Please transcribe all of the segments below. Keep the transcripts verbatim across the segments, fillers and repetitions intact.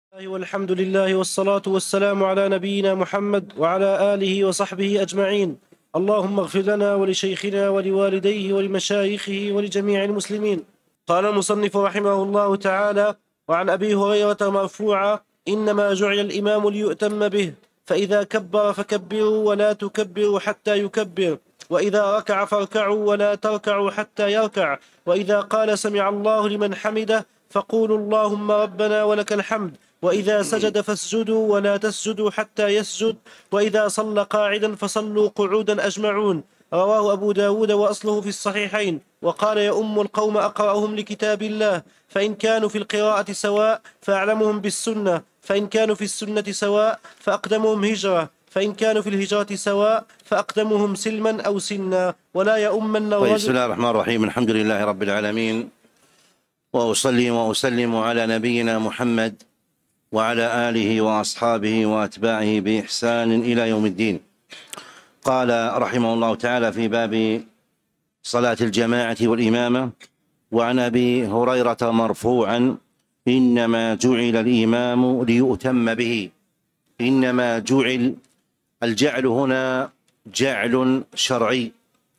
والحمد لله والصلاة والسلام على نبينا محمد وعلى آله وصحبه أجمعين. اللهم اغفر لنا ولشيخنا ولوالديه ولمشايخه ولجميع المسلمين. قال المصنف رحمه الله تعالى: وعن أبي هريرة مرفوعا: إنما جعل الإمام ليؤتم به، فإذا كبر فكبروا ولا تكبروا حتى يكبر، وإذا ركع فاركعوا ولا تركعوا حتى يركع، وإذا قال سمع الله لمن حمده فقولوا اللهم ربنا ولك الحمد، وإذا سجد فاسجدوا ولا تسجدوا حتى يسجد، وإذا صلى قاعدا فصلوا قعودا أجمعون. رواه أبو داود وأصله في الصحيحين. وقال: يؤم القوم أقرأهم لكتاب الله، فإن كانوا في القراءة سواء فأعلمهم بالسنة، فإن كانوا في السنة سواء فأقدمهم هجرة، فإن كانوا في الهجرة سواء فأقدمهم سلما أو سنا، ولا يؤمن الرجل. بسم الله الرحمن الرحيم. الحمد لله رب العالمين، وأصلي وأسلم على نبينا محمد وعلى آله وأصحابه وأتباعه بإحسان إلى يوم الدين. قال رحمه الله تعالى في باب صلاة الجماعة والإمامة: وعن أبي هريرة مرفوعا: إنما جعل الإمام ليؤتم به. إنما جعل، الجعل هنا جعل شرعي،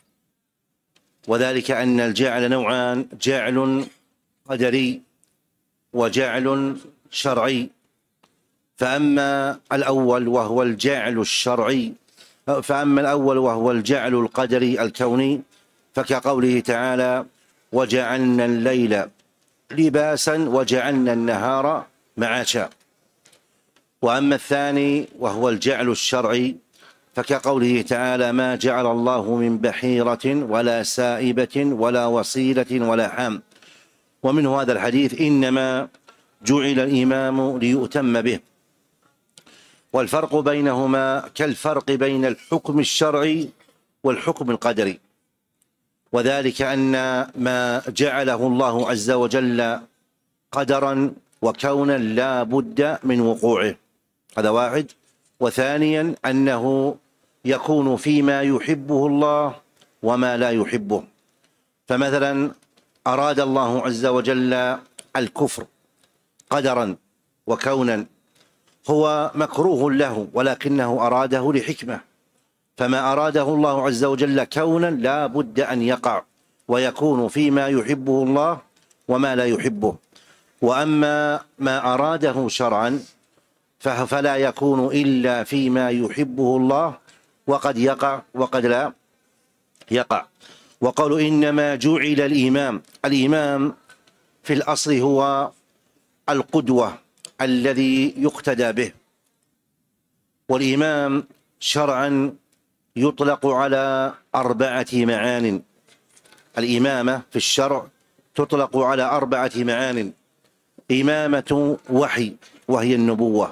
وذلك أن الجعل نوعان: جعل قدري وجعل شرعي. فأما الأول وهو الجعل الشرعي فأما الأول وهو الجعل القدري الكوني فكقوله تعالى: وجعلنا الليل لباسا وجعلنا النهار معاشا. وأما الثاني وهو الجعل الشرعي فكقوله تعالى: ما جعل الله من بحيرة ولا سائبة ولا وصيلة ولا حام. ومنه هذا الحديث: إنما جعل الإمام ليؤتم به. والفرق بينهما كالفرق بين الحكم الشرعي والحكم القدري، وذلك أن ما جعله الله عز وجل قدرا وكونا لا بد من وقوعه، هذا واحد. وثانيا أنه يكون فيما يحبه الله وما لا يحبه. فمثلا أراد الله عز وجل الكفر قدرا وكونا، هو مكروه له ولكنه أراده لحكمة، فما أراده الله عز وجل كونا لا بد أن يقع ويكون فيما يحبه الله وما لا يحبه. وأما ما أراده شرعا فلا يكون إلا فيما يحبه الله، وقد يقع وقد لا يقع. وقالوا: إنما جعل الإمام. الإمام في الأصل هو القدوة الذي يقتدى به. والإمام شرعا يطلق على أربعة معان. الإمامة في الشرع تطلق على أربعة معان: إمامة وحي وهي النبوة،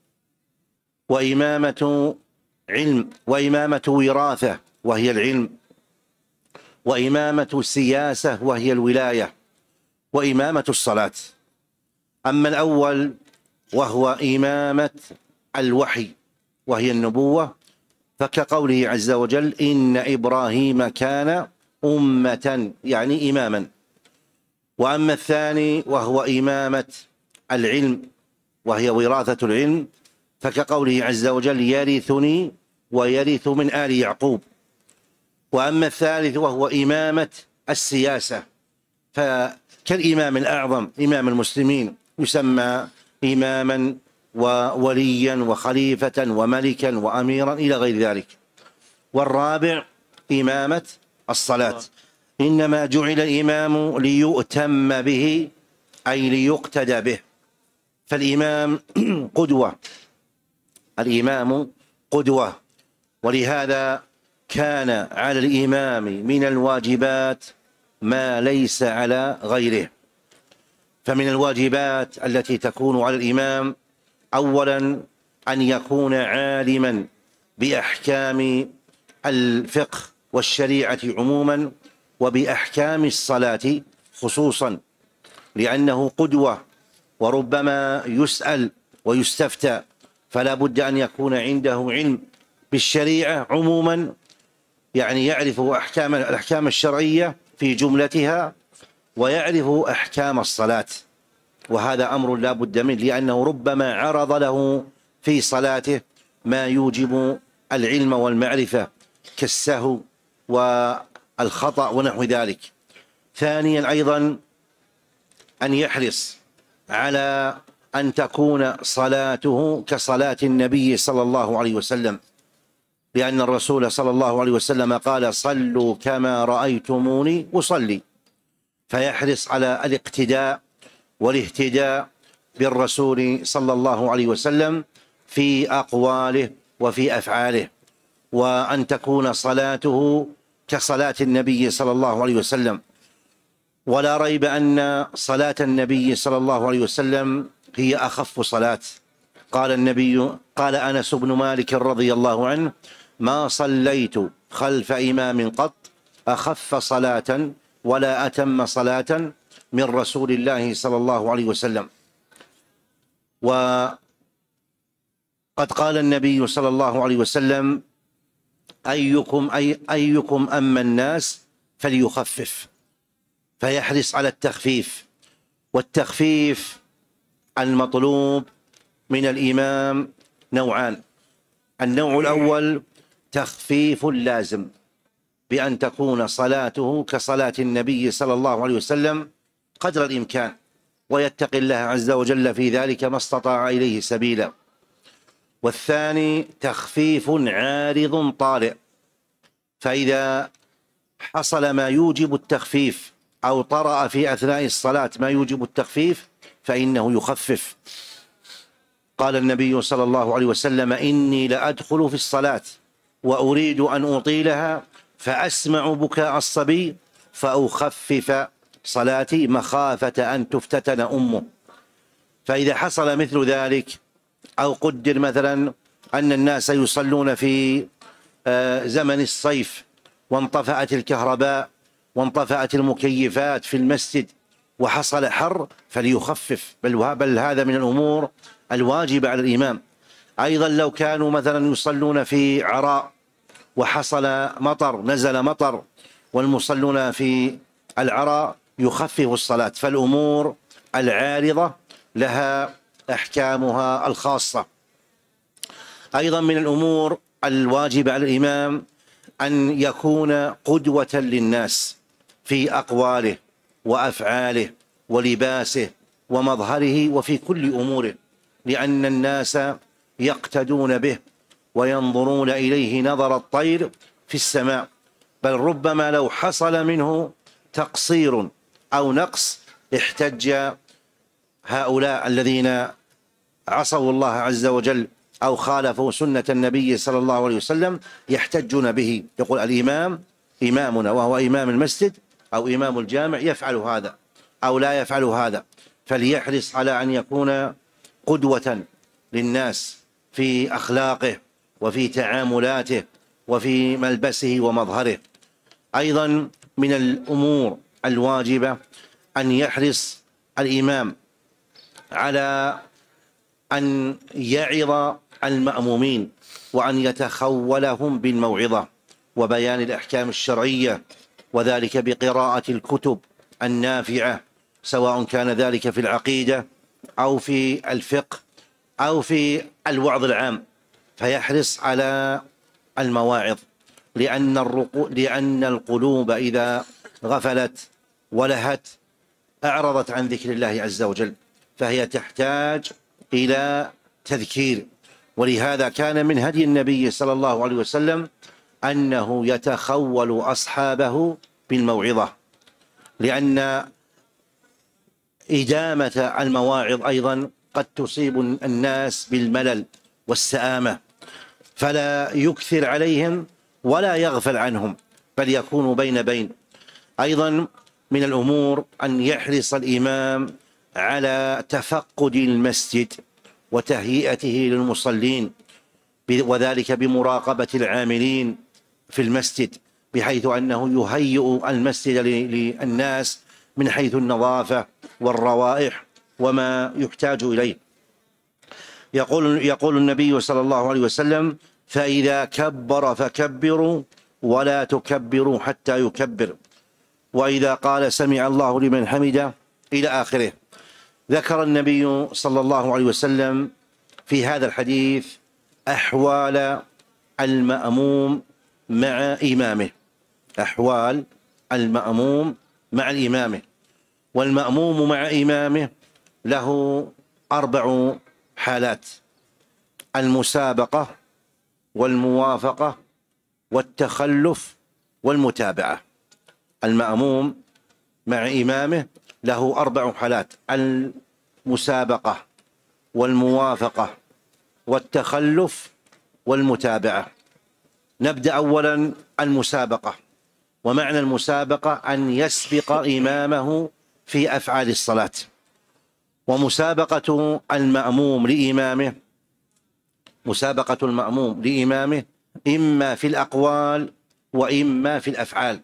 وإمامة علم، وإمامة وراثة وهي العلم، وإمامة سياسة وهي الولاية، وإمامة الصلاة. أما الأول وهو إمامة الوحي وهي النبوة فكقوله عز وجل: إن إبراهيم كان أمة، يعني إماما. وأما الثاني وهو إمامة العلم وهي وراثة العلم فكقوله عز وجل: يرثني ويرث من آل يعقوب. وأما الثالث وهو إمامة السياسة فكالإمام الأعظم إمام المسلمين يسمى إماما ووليا وخليفة وملكا وأميرا إلى غير ذلك. والرابع إمامة الصلاة. إنما جعل الإمام ليؤتم به، أي ليقتدى به. فالإمام قدوة، الإمام قدوة، ولهذا كان على الإمام من الواجبات ما ليس على غيره. فمن الواجبات التي تكون على الإمام أولا أن يكون عالما بأحكام الفقه والشريعة عموما وبأحكام الصلاة خصوصا، لأنه قدوة وربما يسأل ويستفتى، فلا بد أن يكون عنده علم بالشريعة عموما، يعني يعرف أحكام الأحكام الشرعية في جملتها ويعرف أحكام الصلاة. وهذا أمر لا بد منه، لأنه ربما عرض له في صلاته ما يوجب العلم والمعرفة كالسهو والخطأ ونحو ذلك. ثانيا أيضا أن يحرص على أن تكون صلاته كصلاة النبي صلى الله عليه وسلم، لأن الرسول صلى الله عليه وسلم قال: صلوا كما رأيتموني أصلي. فيحرص على الاقتداء والاهتداء بالرسول صلى الله عليه وسلم في أقواله وفي أفعاله، وأن تكون صلاته كصلاة النبي صلى الله عليه وسلم. ولا ريب أن صلاة النبي صلى الله عليه وسلم هي أخف صلاة. قال النبي قال أنس بن مالك رضي الله عنه: ما صليت خلف إمام قط أخف صلاة ولا أتم صلاة من رسول الله صلى الله عليه وسلم. وقد قال النبي صلى الله عليه وسلم: أيكم أي أيكم أما الناس فليخفف. فيحرص على التخفيف. والتخفيف المطلوب من الإمام نوعان: النوع الأول تخفيف لازم، بأن تكون صلاته كصلاة النبي صلى الله عليه وسلم قدر الإمكان، ويتقي الله عز وجل في ذلك ما استطاع إليه سبيلا. والثاني تخفيف عارض طارئ، فإذا حصل ما يوجب التخفيف أو طرأ في أثناء الصلاة ما يوجب التخفيف فإنه يخفف. قال النبي صلى الله عليه وسلم: إني لأدخل في الصلاة وأريد أن أطيلها فأسمع بكاء الصبي فأخفف صلاتي مخافة أن تفتتن أمه. فإذا حصل مثل ذلك، أو قدر مثلا أن الناس يصلون في زمن الصيف وانطفأت الكهرباء وانطفأت المكيفات في المسجد وحصل حر، فليخفف، بل, بل هذا من الأمور الواجبة على الإمام. أيضا لو كانوا مثلا يصلون في عراء وحصل مطر، نزل مطر والمصلون في العراء، يخفف الصلاة. فالأمور العارضة لها أحكامها الخاصة. أيضا من الأمور الواجبة على الإمام أن يكون قدوة للناس في أقواله وأفعاله ولباسه ومظهره وفي كل أموره، لأن الناس يقتدون به وينظرون إليه نظر الطير في السماء. بل ربما لو حصل منه تقصير أو نقص احتج هؤلاء الذين عصوا الله عز وجل أو خالفوا سنة النبي صلى الله عليه وسلم، يحتجون به. يقول: الإمام إمامنا، وهو إمام المسجد أو إمام الجامع، يفعل هذا أو لا يفعل هذا. فليحرص على أن يكون قدوة للناس في أخلاقه وفي تعاملاته وفي ملبسه ومظهره. أيضا من الأمور الواجبة أن يحرص الإمام على أن يعظ المأمومين وأن يتخولهم بالموعظة وبيان الأحكام الشرعية، وذلك بقراءة الكتب النافعة، سواء كان ذلك في العقيدة أو في الفقه أو في الوعظ العام. فيحرص على المواعظ، لأن الرقو... لأن القلوب إذا غفلت ولهت أعرضت عن ذكر الله عز وجل، فهي تحتاج إلى تذكير. ولهذا كان من هدي النبي صلى الله عليه وسلم أنه يتخول أصحابه بالموعظة، لأن إدامة المواعظ أيضا قد تصيب الناس بالملل والسآمة، فلا يكثر عليهم ولا يغفل عنهم، بل يكون بين بين. أيضا من الأمور أن يحرص الإمام على تفقد المسجد وتهيئته للمصلين، وذلك بمراقبة العاملين في المسجد، بحيث أنه يهيئ المسجد للناس من حيث النظافة والروائح وما يحتاج إليه. يقول, يقول النبي صلى الله عليه وسلم: فإذا كبر فكبروا ولا تكبروا حتى يكبر، وإذا قال سمع الله لمن حمده، إلى آخره. ذكر النبي صلى الله عليه وسلم في هذا الحديث أحوال المأموم مع إمامه، أحوال المأموم مع إمامه. والمأموم مع إمامه له أربع حالات: المسابقة والموافقة والتخلف والمتابعة. المأموم مع إمامه له أربع حالات: المسابقة والموافقة والتخلف والمتابعة. نبدأ أولا المسابقة. ومعنى المسابقة أن يسبق إمامه في أفعال الصلاة. ومسابقة المأموم لإمامه مسابقة المأموم لإمامه إما في الأقوال وإما في الأفعال.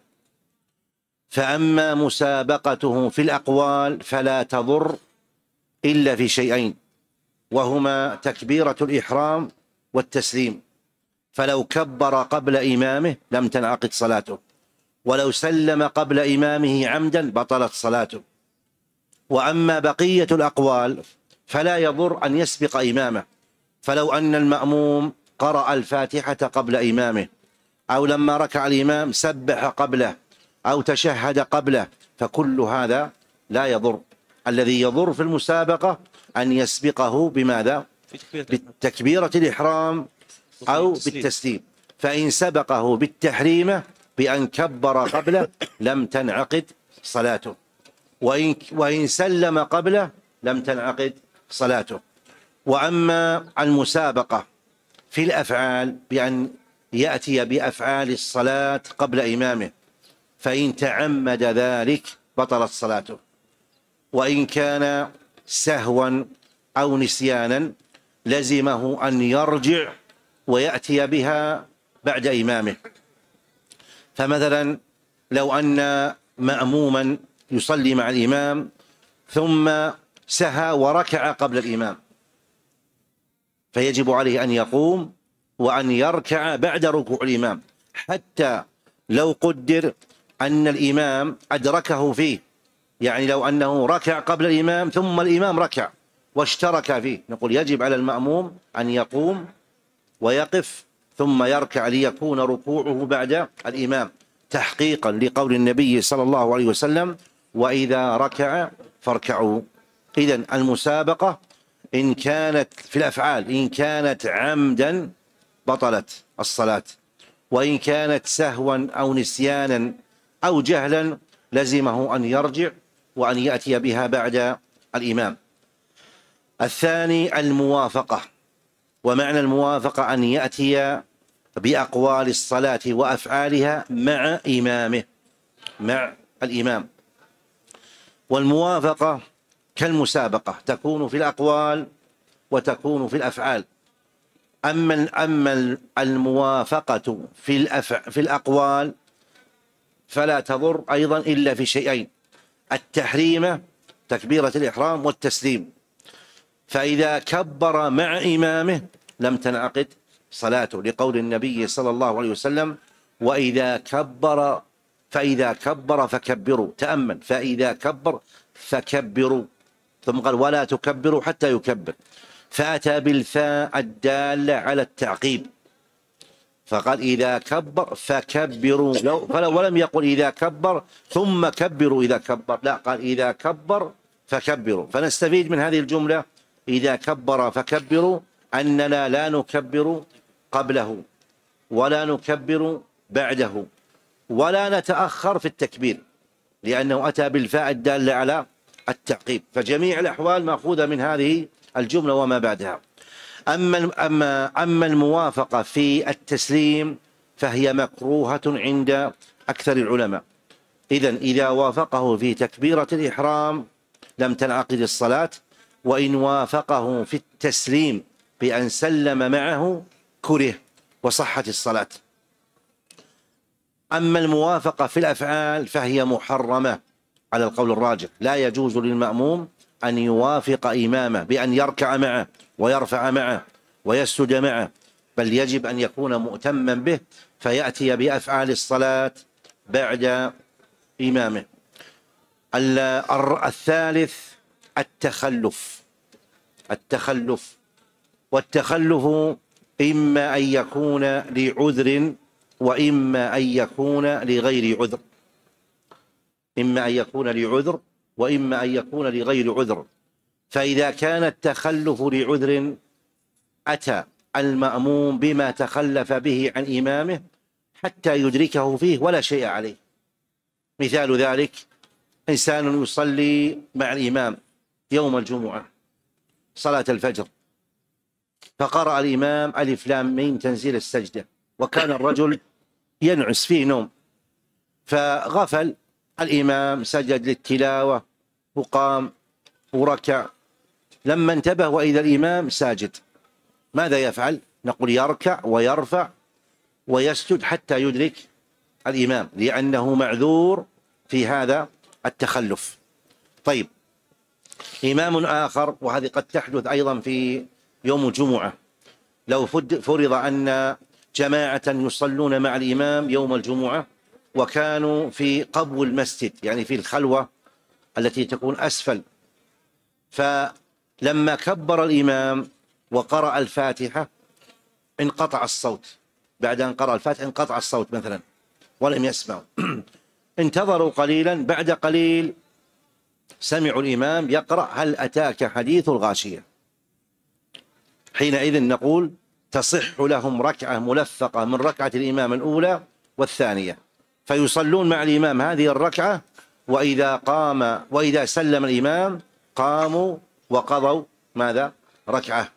فأما مسابقته في الأقوال فلا تضر إلا في شيئين، وهما تكبيرة الإحرام والتسليم. فلو كبر قبل إمامه لم تنعقد صلاته، ولو سلم قبل إمامه عمدا بطلت صلاته. وأما بقية الأقوال فلا يضر أن يسبق إمامه، فلو أن المأموم قرأ الفاتحة قبل إمامه، أو لما ركع الإمام سبح قبله، أو تشهد قبله، فكل هذا لا يضر. الذي يضر في المسابقة أن يسبقه بماذا؟ بالتكبيرة الإحرام أو بالتسليم. فإن سبقه بالتحريمة بأن كبر قبله لم تنعقد صلاته، وإن, وإن سلم قبله لم تنعقد صلاته. وأما المسابقة في الأفعال بأن يأتي بأفعال الصلاة قبل إمامه، فإن تعمد ذلك بطلت صلاته. وإن كان سهوا أو نسيانا لزمه أن يرجع ويأتي بها بعد إمامه. فمثلا لو أن مأموما يصلي مع الإمام ثم سهى وركع قبل الإمام، فيجب عليه أن يقوم وأن يركع بعد ركوع الإمام، حتى لو قدر أن الإمام أدركه فيه. يعني لو أنه ركع قبل الإمام ثم الإمام ركع واشترك فيه، نقول يجب على المأموم أن يقوم ويقف ثم يركع ليكون ركوعه بعد الإمام، تحقيقا لقول النبي صلى الله عليه وسلم: وإذا ركع فاركعوا. إذن المسابقة إن كانت في الأفعال إن كانت عمدا بطلت الصلاة، وإن كانت سهوا أو نسيانا أو جهلا لزمه أن يرجع وأن يأتي بها بعد الإمام. الثاني الموافقة. ومعنى الموافقة أن يأتي بأقوال الصلاة وأفعالها مع إمامه مع الإمام. والموافقة كالمسابقة تكون في الأقوال وتكون في الأفعال. أما أما الموافقة في الأفع في الأقوال فلا تضر أيضا إلا في شيئين: التحريمة تكبيرة الإحرام والتسليم. فإذا كبر مع إمامه لم تنعقد صلاته، لقول النبي صلى الله عليه وسلم: وإذا كبر فإذا كبر فكبروا. تأمل: فإذا كبر فكبروا، ثم قال: ولا تكبروا حتى يكبر. فأتى بالفاء الدالة على التعقيب، فقال: إذا كبر فكبروا، فلو ولم يقل إذا كبر ثم كبروا إذا كبر، لا، قال إذا كبر فكبروا. فنستفيد من هذه الجملة: إذا كبر فكبروا أننا لا نكبر قبله ولا نكبر بعده ولا نتأخر في التكبير، لأنه أتى بالفاء الدالة على التعقيب. فجميع الأحوال مأخوذة من هذه الجملة وما بعدها. أما أما أما الموافقة في التسليم فهي مكروهة عند أكثر العلماء. إذن إذا وافقه في تكبيرة الإحرام لم تنعقد الصلاة، وإن وافقه في التسليم بأن سلم معه كره وصحت الصلاة. أما الموافقة في الأفعال فهي محرمة على القول الراجح. لا يجوز للمأموم أن يوافق إمامه بأن يركع معه ويرفع معه ويسجد معه، بل يجب أن يكون مؤتما به فيأتي بأفعال الصلاة بعد إمامه. الثالث التخلف. التخلف والتخلف إما أن يكون لعذر وإما أن يكون لغير عذر. إما أن يكون لعذر وإما أن يكون لغير عذر. فإذا كان التخلف لعذر أتى المأموم بما تخلف به عن إمامه حتى يدركه فيه ولا شيء عليه. مثال ذلك إنسان يصلي مع الإمام يوم الجمعة صلاة الفجر، فقرأ الإمام ألف لام ميم تنزيل السجدة، وكان الرجل ينعس فيه نوم، فغفل الإمام، سجد للتلاوة وقام وركع، لما انتبه وإذا الإمام ساجد ماذا يفعل؟ نقول يركع ويرفع ويسجد حتى يدرك الإمام، لأنه معذور في هذا التخلف. طيب، إمام آخر، وهذه قد تحدث أيضا في يوم الجمعة، لو فرض أن جماعة يصلون مع الإمام يوم الجمعة وكانوا في قبو المسجد، يعني في الخلوة التي تكون أسفل، فلما كبر الإمام وقرأ الفاتحة انقطع الصوت، بعد أن قرأ الفاتحة انقطع الصوت مثلا ولم يسمعوا. انتظروا قليلا، بعد قليل سمعوا الإمام يقرأ هل أتاك حديث الغاشية، حينئذ نقول تصح لهم ركعة ملفقة من ركعة الإمام الأولى والثانية، فيصلون مع الإمام هذه الركعة، وإذا قام وإذا سلم الإمام قاموا وقضوا ماذا؟ ركعة.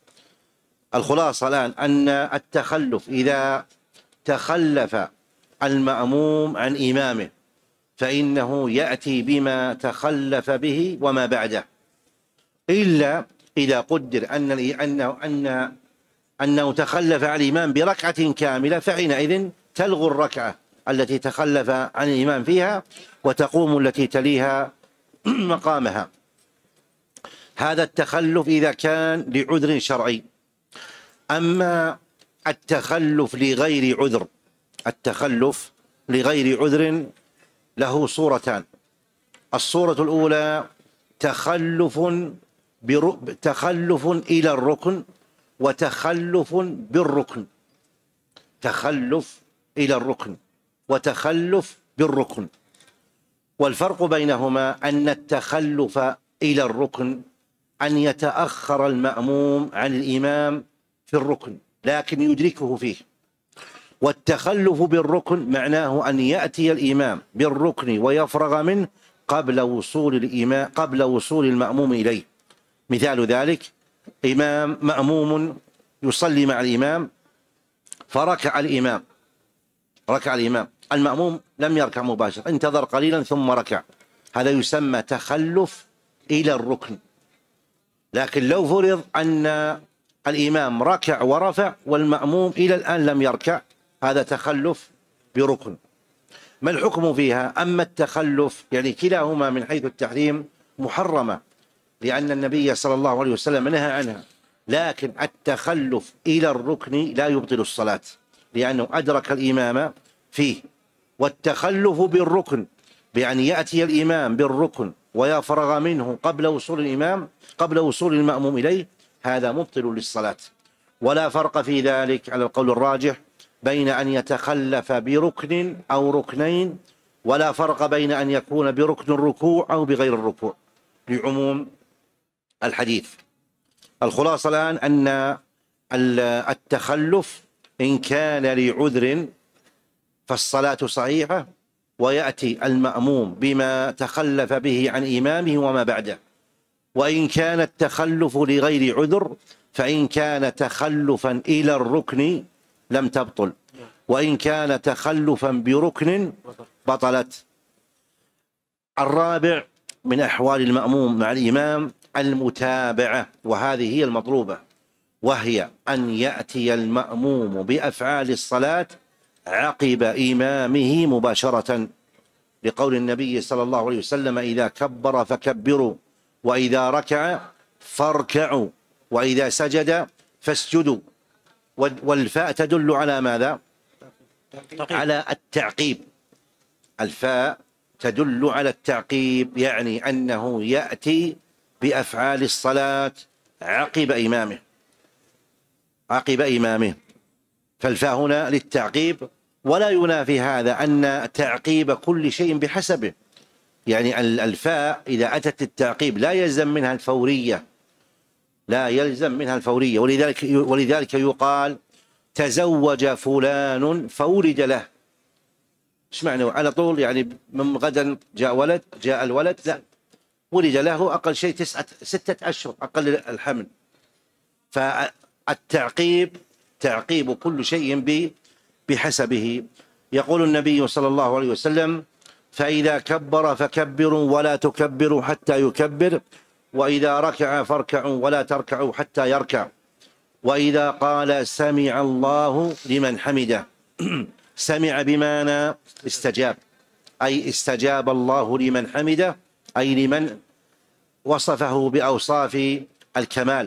الخلاصة الآن أن التخلف إذا تخلف المأموم عن إمامه فإنه يأتي بما تخلف به وما بعده، إلا إذا قدر أن أنه أن أنه تخلف عن الإمام بركعة كاملة، فحينئذ تلغو الركعة التي تخلف عن الإمام فيها وتقوم التي تليها مقامها. هذا التخلف إذا كان لعذر شرعي. أما التخلف لغير عذر، التخلف لغير عذر له صورتان. الصورة الأولى تخلف بر... تخلف إلى الركن وتخلف بالركن. تخلف إلى الركن وتخلف بالركن، والفرق بينهما أن التخلف إلى الركن أن يتأخر المأموم عن الإمام في الركن لكن يدركه فيه، والتخلف بالركن معناه أن يأتي الإمام بالركن ويفرغ منه قبل وصول الإمام قبل وصول المأموم إليه. مثال ذلك إمام مأموم يصلي مع الإمام فركع الإمام ركع الإمام المأموم لم يركع مباشرة، انتظر قليلا ثم ركع، هذا يسمى تخلف إلى الركن. لكن لو فرض أن الإمام ركع ورفع والمأموم إلى الآن لم يركع، هذا تخلف بركن. ما الحكم فيها؟ أما التخلف يعني كلاهما من حيث التحريم محرمة، لأن النبي صلى الله عليه وسلم نهى عنها، لكن التخلف إلى الركن لا يبطل الصلاة لأنه أدرك الإمام فيه. والتخلف بالركن بأن يأتي الإمام بالركن ويفرغ منه قبل وصول الإمام قبل وصول المأموم إليه، هذا مبطل للصلاة. ولا فرق في ذلك على القول الراجح بين أن يتخلف بركن أو ركنين، ولا فرق بين أن يكون بركن الركوع أو بغير الركوع لعموم الحديث. الخلاصة الآن أن التخلف إن كان لعذر فالصلاة صحيحة ويأتي المأموم بما تخلف به عن إمامه وما بعده. وإن كان التخلف لغير عذر فإن كان تخلفا إلى الركن لم تبطل، وإن كان تخلفا بركن بطلت. الرابع من أحوال المأموم مع الإمام المتابعة، وهذه هي المطلوبة، وهي أن يأتي المأموم بأفعال الصلاة عقب إمامه مباشرة، لقول النبي صلى الله عليه وسلم إذا كبر فكبروا، وإذا ركع فاركعوا، وإذا سجد فاسجدوا. والفاء تدل على ماذا؟ على التعقيب. الفاء تدل على التعقيب، يعني أنه يأتي بأفعال الصلاة عقب إمامه عقب إمامه فالفاء هنا للتعقيب، ولا ينافي هذا أن تعقيب كل شيء بحسبه، يعني الفاء إذا أتت التعقيب لا يلزم منها الفورية لا يلزم منها الفورية ولذلك ولذلك يقال تزوج فلان فولد له. ايش معنى على طول؟ يعني من غدا جاء ولد جاء الولد، لا، ولد له أقل شيء تسعة ستة أشهر أقل الحمل. فالتعقيب تعقيب كل شيء بحسبه. يقول النبي صلى الله عليه وسلم: فإذا كبر فكبروا ولا تكبروا حتى يكبر، وإذا ركع فاركعوا ولا تركعوا حتى يركع، وإذا قال سمع الله لمن حمده. سمع بمعنى استجاب، أي استجاب الله لمن حمده، أي لمن وصفه بأوصاف الكمال.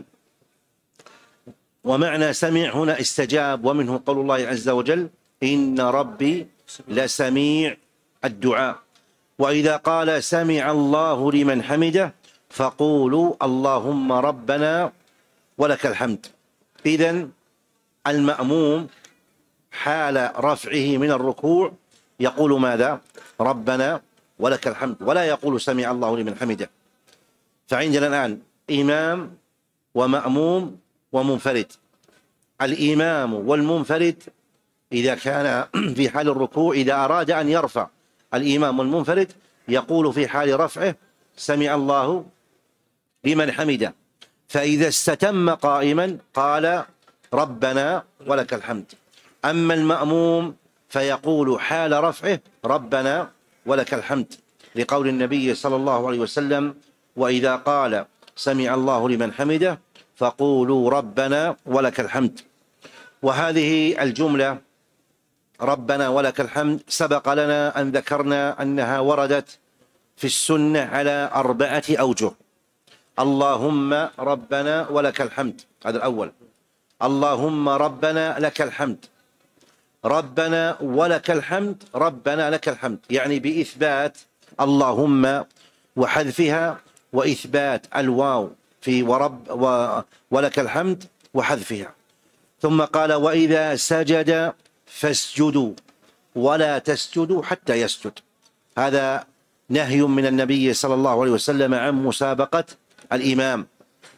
ومعنى سمع هنا استجاب، ومنه قول الله عز وجل: إن ربي لسميع الدعاء. وإذا قال سمع الله لمن حمده فقولوا اللهم ربنا ولك الحمد. إذن المأموم حال رفعه من الركوع يقول ماذا؟ ربنا ولك الحمد، ولا يقول سمع الله لمن حمده. فعندنا الآن إمام ومأموم ومنفرد. الإمام والمنفرد إذا كان في حال الركوع، إذا أراد أن يرفع الإمام والمنفرد يقول في حال رفعه سمع الله لمن حمده، فإذا استتم قائما قال ربنا ولك الحمد. أما المأموم فيقول حال رفعه ربنا ولك الحمد، لقول النبي صلى الله عليه وسلم: وإذا قال سمع الله لمن حمده فقولوا ربنا ولك الحمد. وهذه الجملة ربنا ولك الحمد سبق لنا أن ذكرنا أنها وردت في السنة على أربعة أوجه. اللهم ربنا ولك الحمد، هذا الأول. اللهم ربنا لك الحمد، ربنا ولك الحمد، ربنا لك الحمد، يعني بإثبات اللهم وحذفها، وإثبات الواو في ورب ولك الحمد وحذفها. ثم قال: وإذا سجد فاسجدوا ولا تسجدوا حتى يسجد. هذا نهي من النبي صلى الله عليه وسلم عن مسابقة الإمام،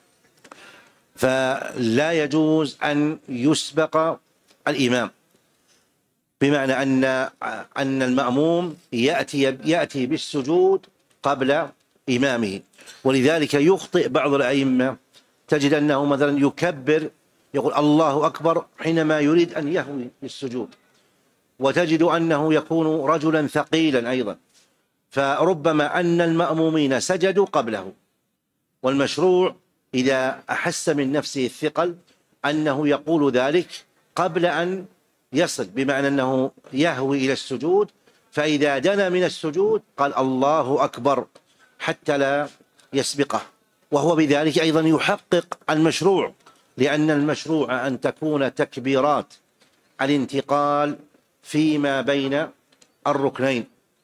فلا يجوز أن يسبق الإمام، بمعنى أن أن المأموم يأتي يأتي بالسجود قبل إمامه. ولذلك يخطئ بعض الأئمة، تجد أنه مثلا يكبر يقول الله أكبر حينما يريد أن يهوي للسجود، وتجد أنه يكون رجلا ثقيلا أيضا، فربما أن المأمومين سجدوا قبله. والمشروع إذا أحس من نفسه الثقل أنه يقول ذلك قبل أن يصل، بمعنى أنه يهوي إلى السجود، فإذا دنا من السجود قال الله أكبر حتى لا يسبقه. وهو بذلك أيضا يحقق المشروع، لأن المشروع أن تكون تكبيرات الانتقال فيما بين الركنين،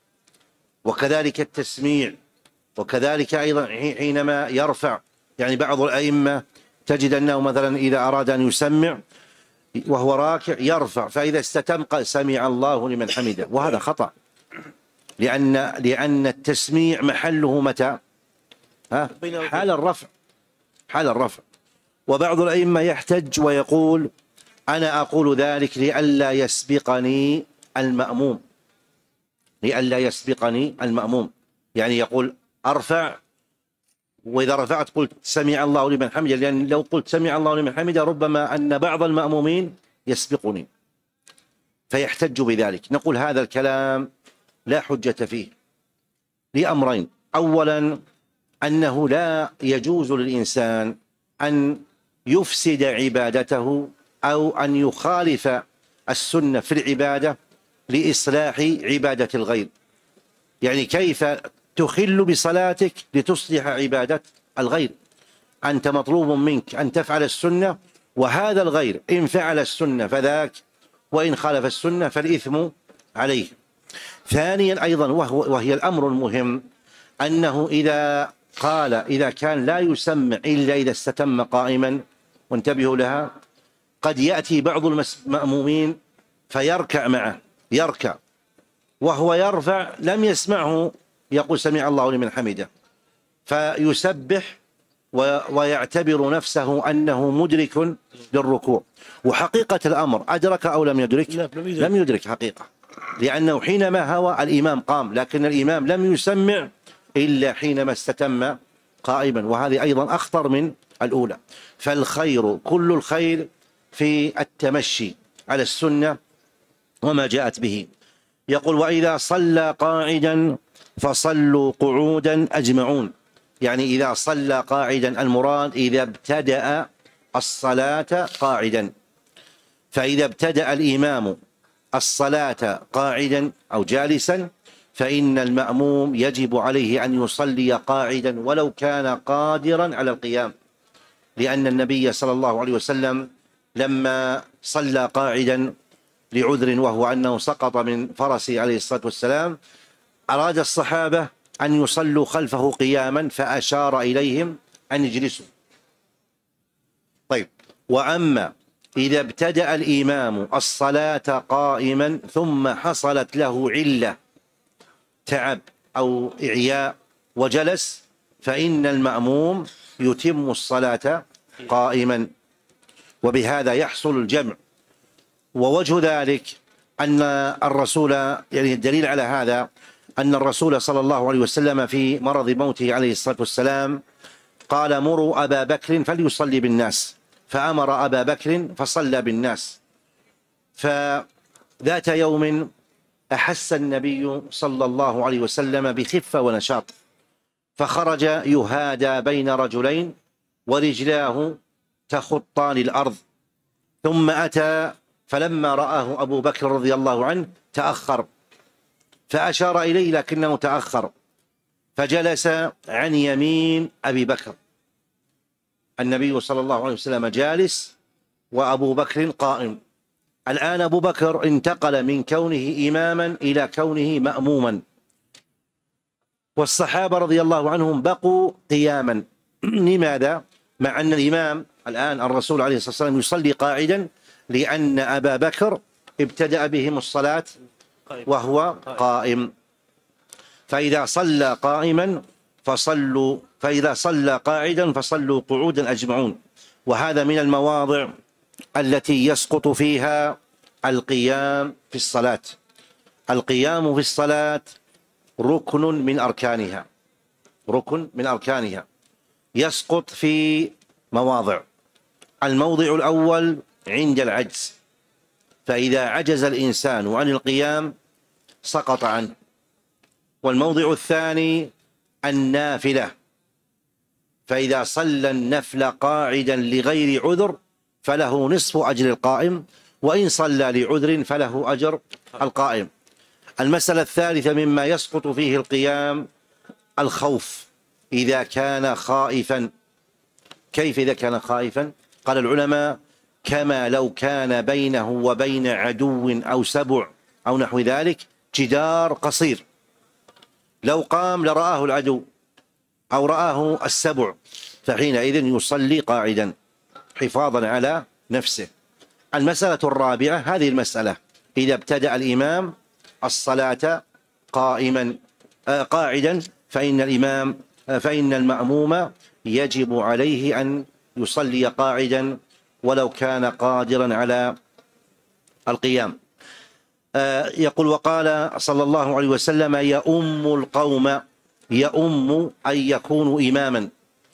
وكذلك التسميع، وكذلك أيضا حينما يرفع. يعني بعض الأئمة تجد أنه مثلا إذا أراد أن يسمع وهو راكع يرفع، فإذا استتم قال سمع الله لمن حمده، وهذا خطأ، لأن لأن التسميع محله متى؟ ها؟ حال الرفع، حال الرفع. وبعض الأئمة يحتج ويقول أنا أقول ذلك لئلا يسبقني المأموم، لئلا يسبقني المأموم، يعني يقول أرفع، وإذا رفعت قلت سمع الله لمن حمده، لأن لو قلت سمع الله لمن حمده ربما أن بعض المأمومين يسبقني، فيحتج بذلك. نقول هذا الكلام لا حجة فيه لأمرين: أولا أنه لا يجوز للإنسان أن يفسد عبادته أو أن يخالف السنة في العبادة لإصلاح عبادة الغير. يعني كيف تخل بصلاتك لتصلح عبادة الغير؟ أنت مطلوب منك أن تفعل السنة، وهذا الغير إن فعل السنة فذاك، وإن خالف السنة فالإثم عليه. ثانيا أيضا وهو وهي الأمر المهم، أنه إذا قال إذا كان لا يسمع إلا إذا استتم قائما، وانتبهوا لها، قد يأتي بعض المأمومين فيركع معه، يركع وهو يرفع لم يسمعه يقول سمع الله لمن حمده، فيسبح ويعتبر نفسه أنه مدرك للركوع، وحقيقة الأمر أدرك أو لم يدرك؟ لم يدرك حقيقة، لأنه حينما هوى الإمام قام، لكن الإمام لم يسمع إلا حينما استتم قائما، وهذه أيضا أخطر من الأولى. فالخير كل الخير في التمشي على السنة وما جاءت به. يقول وإذا صلى قاعدا فصلوا قعودا أجمعون، يعني إذا صلى قاعدا المراد إذا ابتدأ الصلاة قاعدا، فإذا ابتدأ الإمام الصلاة قاعدا أو جالسا فإن المأموم يجب عليه أن يصلي قاعدا ولو كان قادرا على القيام، لأن النبي صلى الله عليه وسلم لما صلى قاعدا لعذر وهو أنه سقط من فرسه عليه الصلاة والسلام أراد الصحابة أن يصلوا خلفه قياما فأشار إليهم أن يجلسوا. طيب، وأما إذا ابتدأ الإمام الصلاة قائما ثم حصلت له علة تعب أو إعياء وجلس فإن المأموم يتم الصلاة قائما، وبهذا يحصل الجمع. ووجه ذلك أن الرسول، يعني الدليل على هذا أن الرسول صلى الله عليه وسلم في مرض موته عليه الصلاة والسلام قال مروا أبا بكر فليصلي بالناس، فأمر أبا بكر فصلى بالناس. فذات يوم أحس النبي صلى الله عليه وسلم بخفة ونشاط، فخرج يهادى بين رجلين ورجلاه تخطان الأرض، ثم أتى فلما رآه أبو بكر رضي الله عنه تأخر فأشار إليه لكنه تأخر، فجلس عن يمين أبي بكر. النبي صلى الله عليه وسلم جالس وأبو بكر قائم. الآن أبو بكر انتقل من كونه إماما إلى كونه مأموما، والصحابة رضي الله عنهم بقوا قياما. لماذا؟ مع أن الإمام الآن الرسول عليه الصلاة والسلام يصلي قاعدا، لأن أبا بكر ابتدأ بهم الصلاة وهو قائم. فإذا صلى قائما فصلوا فإذا صلى قاعدا فصلوا قعودا أجمعون. وهذا من المواضع التي يسقط فيها القيام في الصلاة. القيام في الصلاة ركن من أركانها، ركن من أركانها، يسقط في مواضع. الموضع الأول عند العجز، فإذا عجز الإنسان عن القيام سقط عنه. والموضع الثاني النافلة، فإذا صلى النفل قاعدا لغير عذر فله نصف أجر القائم، وإن صلى لعذر فله أجر القائم. المسألة الثالثة مما يسقط فيه القيام الخوف، إذا كان خائفا. كيف إذا كان خائفا؟ قال العلماء كما لو كان بينه وبين عدو أو سبع أو نحو ذلك جدار قصير، لو قام لرآه العدو أو رآه السبع، فحينئذ يصلي قاعدا حفاظا على نفسه. المسألة الرابعة هذه المسألة، إذا ابتدأ الإمام الصلاة قائما آه قاعدا فإن الإمام آه فإن المأموم يجب عليه أن يصلي قاعدا ولو كان قادرا على القيام. آه يقول وقال صلى الله عليه وسلم يؤم القوم، يؤم أن يكون إماما،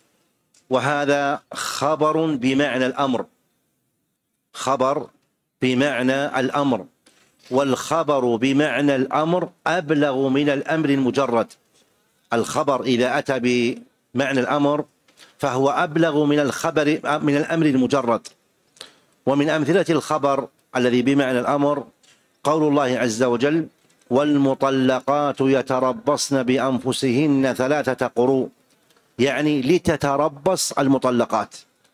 وهذا خبر بمعنى الأمر، خبر بمعنى الأمر، والخبر بمعنى الأمر أبلغ من الأمر المجرد. الخبر إذا أتى بمعنى الأمر فهو أبلغ من الخبر من الأمر المجرد. ومن أمثلة الخبر الذي بمعنى الأمر قول الله عز وجل والمطلقات يتربصن بأنفسهن ثلاثة قروء، يعني لتتربص المطلقات.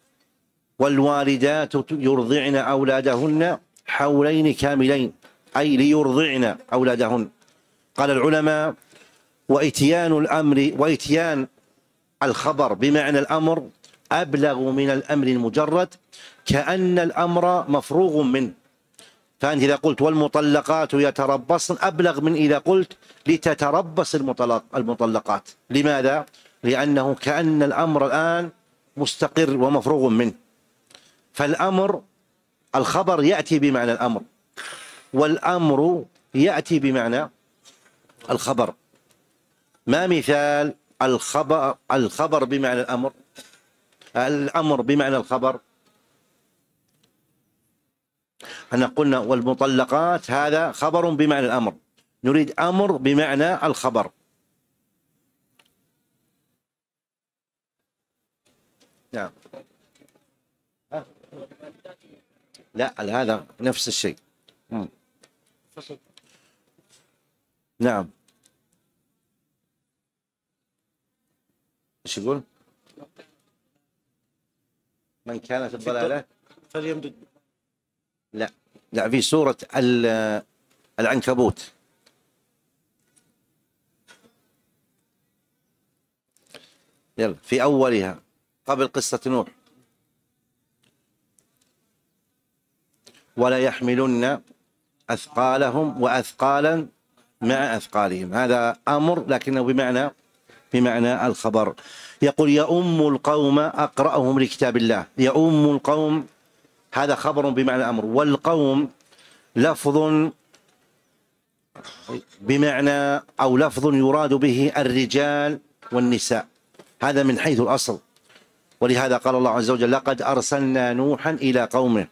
والوالدات يرضعن أولادهن حولين كاملين، أي ليرضعن أولادهن. قال العلماء وإتيان الأمر وإتيان الخبر بمعنى الأمر أبلغ من الأمر المجرد، كأن الأمر مفروغ منه. فأنت إذا قلت والمطلقات يتربصن أبلغ من إذا قلت لتتربص المطلق المطلقات. لماذا؟ لأنه كأن الأمر الآن مستقر ومفروغ منه. فالأمر الخبر يأتي بمعنى الأمر، والأمر يأتي بمعنى الخبر. ما مثال الخبر الخبر بمعنى الأمر؟ الأمر بمعنى الخبر. أنا قلنا والمطلقات هذا خبر بمعنى الأمر، نريد أمر بمعنى الخبر. نعم. لا هذا نفس الشيء. نعم. ايش يقول؟ من كان في الضلالة فليمدد. لا لا في سورة العنكبوت. يلا في أولها قبل قصة نوح. ولا يحملن أثقالهم وأثقالا مع أثقالهم. هذا أمر لكنه بمعنى بمعنى الخبر. يقول يؤم القوم أقرأهم لكتاب الله. يؤم القوم هذا خبر بمعنى الأمر، والقوم لفظ بمعنى أو لفظ يراد به الرجال والنساء، هذا من حيث الأصل. ولهذا قال الله عز وجل لقد أرسلنا نوحا إلى قومه.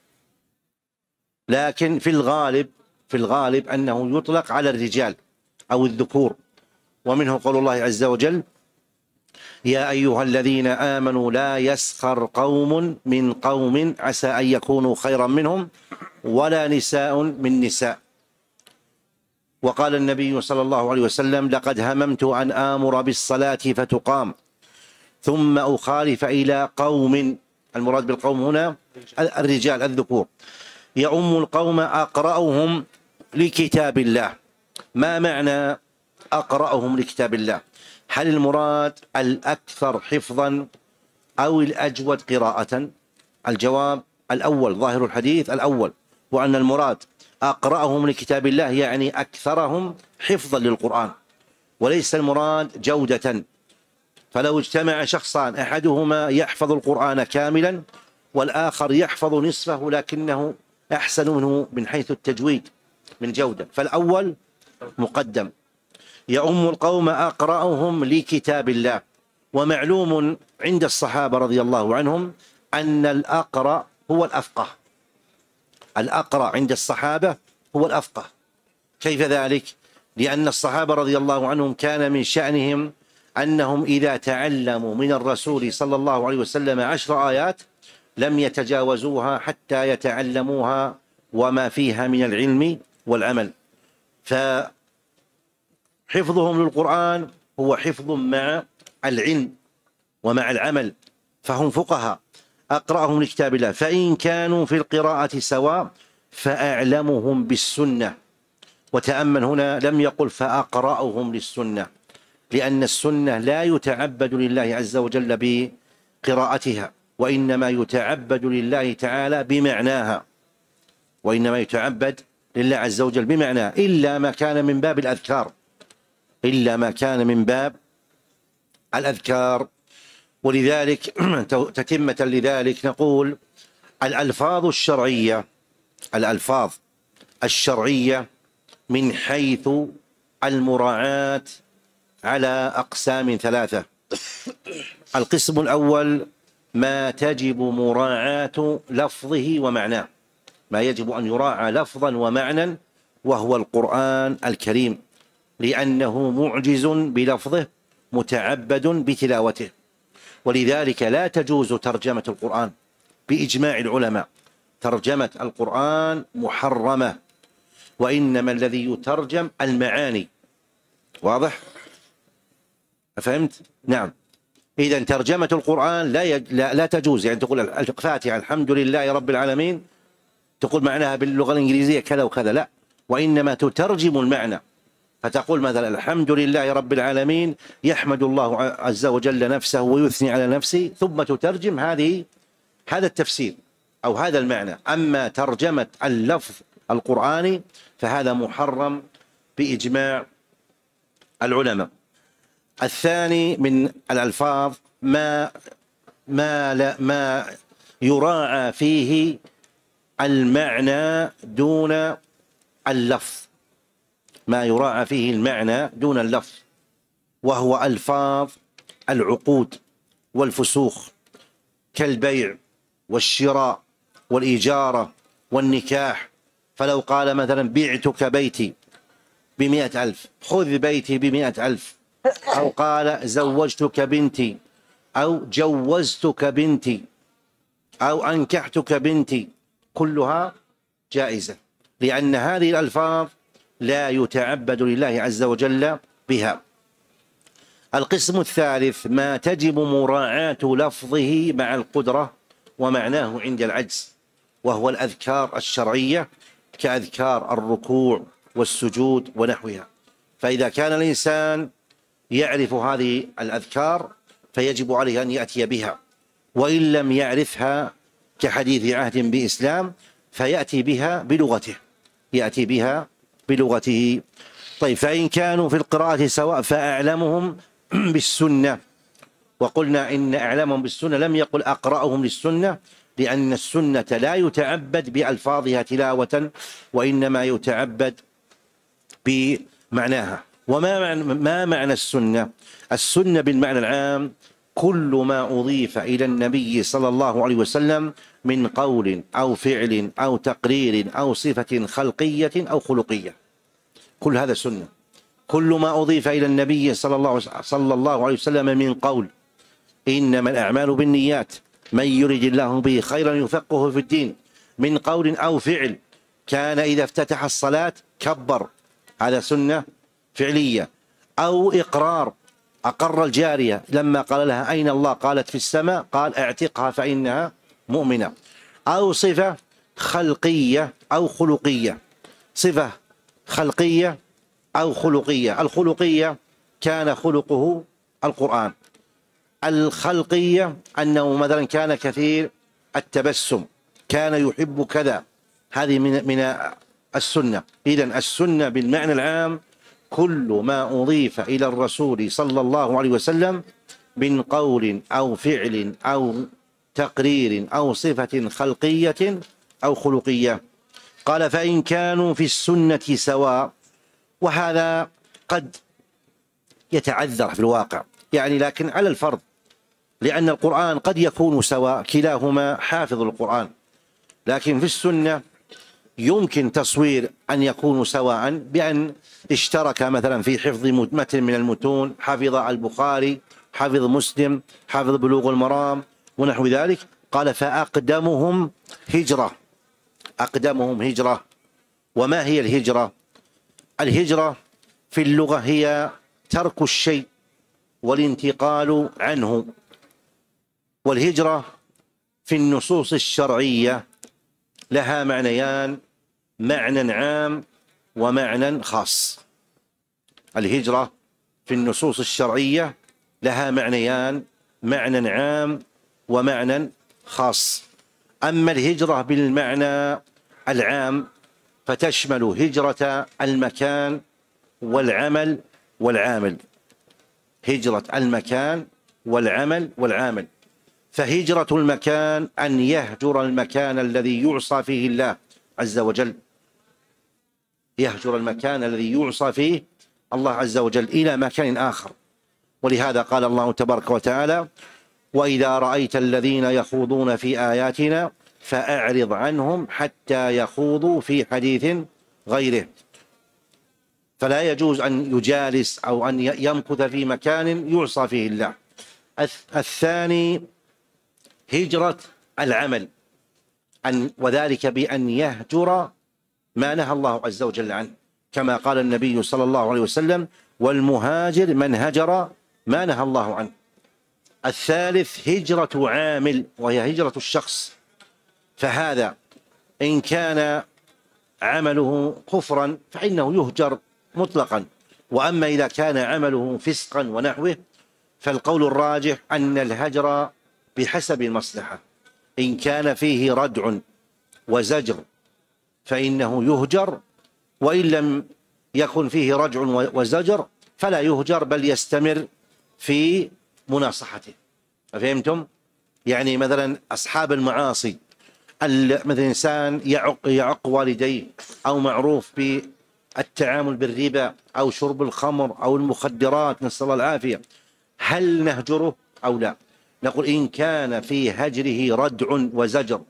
لكن في الغالب في الغالب أنه يطلق على الرجال أو الذكور. ومنه قول الله عز وجل يا أيها الذين آمنوا لا يسخر قوم من قوم عسى أن يكونوا خيرا منهم ولا نساء من نساء. وقال النبي صلى الله عليه وسلم لقد هممت أن آمر بالصلاة فتقام ثم أخالف إلى قوم. المراد بالقوم هنا الرجال الذكور. يؤم القوم أقرأهم لكتاب الله. ما معنى أقرأهم لكتاب الله؟ هل المراد الأكثر حفظا أو الأجود قراءة؟ الجواب الأول، ظاهر الحديث الأول، وأن المراد أقرأهم لكتاب الله يعني أكثرهم حفظا للقرآن، وليس المراد جودة. فلو اجتمع شخصان أحدهما يحفظ القرآن كاملا والآخر يحفظ نصفه لكنه أحسن منه من حيث التجويد من جودة، فالأول مقدم. يؤم القوم أقرأهم لكتاب الله. ومعلوم عند الصحابة رضي الله عنهم أن الأقرأ هو الأفقه. الأقرأ عند الصحابة هو الأفقه. كيف ذلك؟ لأن الصحابة رضي الله عنهم كان من شأنهم أنهم إذا تعلموا من الرسول صلى الله عليه وسلم عشر آيات لم يتجاوزوها حتى يتعلموها وما فيها من العلم والعمل. فحفظهم للقرآن هو حفظ مع العلم ومع العمل، فهم فقهاء. أقرأهم لكتاب الله. فإن كانوا في القراءة سواء فأعلمهم بالسنة. وتأمل هنا لم يقل فأقرأهم للسنة، لأن السنة لا يتعبد لله عز وجل بقراءتها، وإنما يتعبد لله تعالى بمعناها، وإنما يتعبد لله عز وجل بمعناه، إلا ما كان من باب الأذكار، إلا ما كان من باب الأذكار. ولذلك تتمة لذلك نقول الألفاظ الشرعية الألفاظ الشرعية من حيث المراعاة على أقسام ثلاثة. القسم الأول ما تجب مراعاة لفظه ومعناه، ما يجب أن يراعى لفظا ومعنى، وهو القرآن الكريم، لأنه معجز بلفظه متعبد بتلاوته. ولذلك لا تجوز ترجمة القرآن بإجماع العلماء. ترجمة القرآن محرمة، وإنما الذي يترجم المعاني. واضح؟ فهمت؟ نعم. إذن ترجمة القرآن لا, يج... لا لا تجوز. يعني تقول الفاتحة الحمد لله رب العالمين تقول معناها باللغة الإنجليزية كذا وكذا، لا، وإنما تترجم المعنى. فتقول مثلا الحمد لله رب العالمين، يحمد الله عز وجل نفسه ويثني على نفسه، ثم تترجم هذه هذا التفسير أو هذا المعنى. أما ترجمة اللفظ القرآني فهذا محرم بإجماع العلماء. الثاني من الألفاظ ما ما لا ما يراعى فيه المعنى دون اللفظ، ما يراعى فيه المعنى دون اللفظ، وهو ألفاظ العقود والفسوخ كالبيع والشراء والإجارة والنكاح. فلو قال مثلا بعتك بيتي بمئة ألف، خذ بيتي بمئة ألف، أو قال زوجتك بنتي، أو جوزتك بنتي، أو أنكحتك بنتي، كلها جائزة، لأن هذه الألفاظ لا يتعبد لله عز وجل بها. القسم الثالث ما تجب مراعاة لفظه مع القدرة ومعناه عند العجز، وهو الأذكار الشرعية كأذكار الركوع والسجود ونحوها. فإذا كان الإنسان يعرف هذه الأذكار فيجب عليه أن يأتي بها، وإن لم يعرفها كحديث عهد بإسلام فيأتي بها بلغته، يأتي بها بلغته. طيب، فإن كانوا في القراءة سواء فأعلمهم بالسنة. وقلنا إن أعلمهم بالسنة لم يقل أقرأهم للسنة، لأن السنة لا يتعبد بألفاظها تلاوة، وإنما يتعبد بمعناها. وما معنى, ما معنى السنة؟ السنة بالمعنى العام كل ما أضيف إلى النبي صلى الله عليه وسلم من قول أو فعل أو تقرير أو صفة خلقية أو خلقية، كل هذا سنة. كل ما أضيف إلى النبي صلى الله, صلى الله عليه وسلم من قول، إنما الأعمال بالنيات، من يرد الله به خيرا يفقهه في الدين، من قول أو فعل، كان إذا افتتح الصلاة كبر، هذا سنة فعلية. أو إقرار، أقر الجارية لما قال لها أين الله؟ قالت في السماء، قال اعتقها فإنها مؤمنة. أو صفة خلقية أو خلقية، صفة خلقية أو خلقية. الخلقية كان خلقه القرآن، الخلقية أنه مثلا كان كثير التبسم، كان يحب كذا، هذه من من السنة. إذن السنة بالمعنى العام كل ما أضيف إلى الرسول صلى الله عليه وسلم من قول أو فعل أو تقرير أو صفة خلقية أو خلقية. قال فإن كانوا في السنة سواء، وهذا قد يتعذر في الواقع يعني، لكن على الفرض، لأن القرآن قد يكون سواء، كلاهما حافظ القرآن، لكن في السنة يمكن تصوير أن يكونوا سواء بأن اشترك مثلا في حفظ متن من المتون، حفظ البخاري، حفظ مسلم، حفظ بلوغ المرام ونحو ذلك. قال فأقدمهم هجرة، أقدمهم هجرة. وما هي الهجرة؟ الهجرة في اللغة هي ترك الشيء والانتقال عنه. والهجرة في النصوص الشرعية لها معنيان، معنى عام ومعنى خاص. الهجرة في النصوص الشرعية لها معنيان، معنى عام ومعنى خاص. أما الهجرة بالمعنى العام فتشمل هجرة المكان والعمل والعامل، هجرة المكان والعمل والعامل. فهجرة المكان أن يهجر المكان الذي يعصى فيه الله عز وجل، يهجر المكان الذي يعصى فيه الله عز وجل إلى مكان آخر. ولهذا قال الله تبارك وتعالى وإذا رأيت الذين يخوضون في آياتنا فأعرض عنهم حتى يخوضوا في حديث غيره. فلا يجوز أن يجالس أو أن يمكث في مكان يعصى فيه الله. الثاني هجرة العمل، أن وذلك بأن يهجر ما نهى الله عز وجل عنه، كما قال النبي صلى الله عليه وسلم والمهاجر من هجر ما نهى الله عنه. الثالث هجرة عامل، وهي هجرة الشخص، فهذا إن كان عمله كفرا فإنه يهجر مطلقا، وأما إذا كان عمله فسقا ونحوه فالقول الراجح أن الهجر بحسب المصلحة، إن كان فيه ردع وزجر فإنه يهجر، وإن لم يكن فيه ردع وزجر فلا يهجر بل يستمر في مناصحته. فهمتم؟ يعني مثلا أصحاب المعاصي، مثلا إنسان يعق, يعق والديه أو معروف بالتعامل بالربا أو شرب الخمر أو المخدرات نسأل الله العافية، هل نهجره أو لا؟ نقول إن كان في هجره ردع وزجر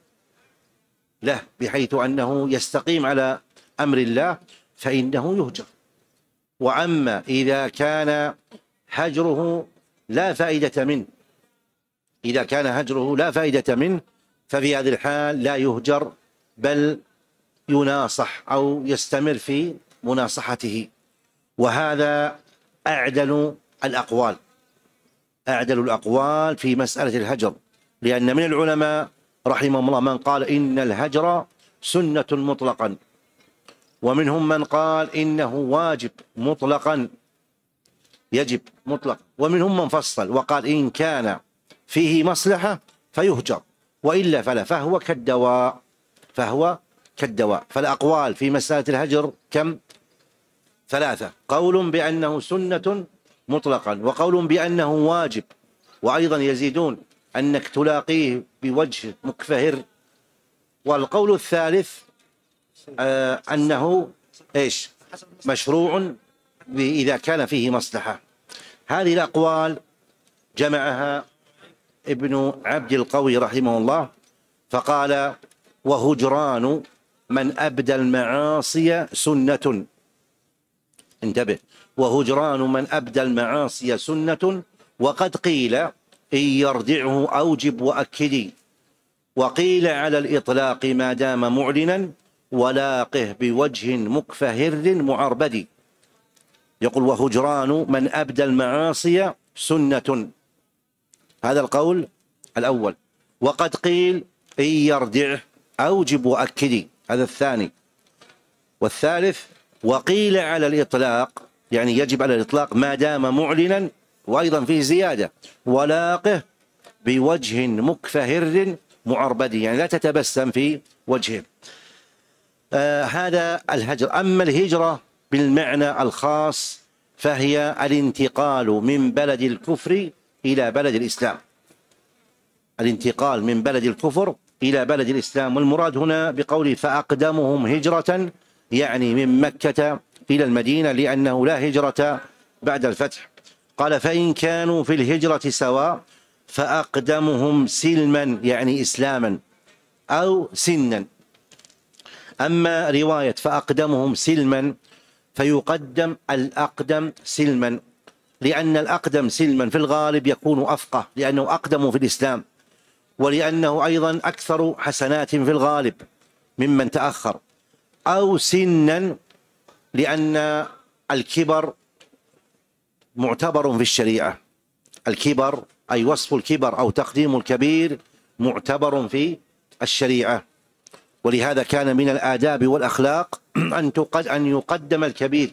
له بحيث أنه يستقيم على أمر الله فإنه يهجر. وأما إذا كان هجره لا فائدة منه إذا كان هجره لا فائدة منه ففي هذه الحال لا يهجر بل يناصح أو يستمر في مناصحته. وهذا أعدل الأقوال أعدل الأقوال في مسألة الهجر، لأن من العلماء رحمهم الله من قال إن الهجر سنة مطلقا، ومنهم من قال إنه واجب مطلقا يجب مطلق، ومنهم من فصل وقال إن كان فيه مصلحة فيهجر وإلا فلا، فهو كالدواء فهو كالدواء. فالأقوال في مسألة الهجر كم؟ ثلاثة: قول بأنه سنة مطلقا، وقول بأنه واجب، وأيضا يزيدون أنك تلاقيه بوجه مكفهر، والقول الثالث آه أنه إيش؟ مشروع إذا كان فيه مصلحة. هذه الأقوال جمعها ابن عبد القوي رحمه الله فقال: وهجران من أبدى المعاصي سنة. انتبه: وهجران من أبدى المعاصي سنة، وقد قيل إن يردعه أوجب وأكدي، وقيل على الإطلاق ما دام معلنا ولاقه بوجه مكفهر معربد. يقول: وهجران من أبدى المعاصي سنة، هذا القول الأول. وقد قيل إن يردعه أوجب وأكدي، هذا الثاني. والثالث: وقيل على الإطلاق، يعني يجب على الإطلاق ما دام معلنا، وأيضا فيه زيادة: ولاقه بوجه مكفهر معربد، يعني لا تتبسم في وجهه. آه هذا الهجر. أما الهجرة بالمعنى الخاص فهي الانتقال من بلد الكفر إلى بلد الإسلام، الانتقال من بلد الكفر إلى بلد الإسلام. والمراد هنا بقوله فأقدمهم هجرة يعني من مكة إلى المدينة، لأنه لا هجرة بعد الفتح. قال: فإن كانوا في الهجرة سواء فأقدمهم سلما يعني إسلاما أو سنا. أما رواية فأقدمهم سلما فيقدم الأقدم سلما، لأن الأقدم سلما في الغالب يكون أفقه لأنه أقدم في الإسلام، ولأنه أيضا أكثر حسنات في الغالب ممن تأخر. أو سنا لأن الكبر معتبر في الشريعة، الكبر أي وصف الكبر أو تقديم الكبير معتبر في الشريعة، ولهذا كان من الآداب والأخلاق أن أن يقدم الكبير،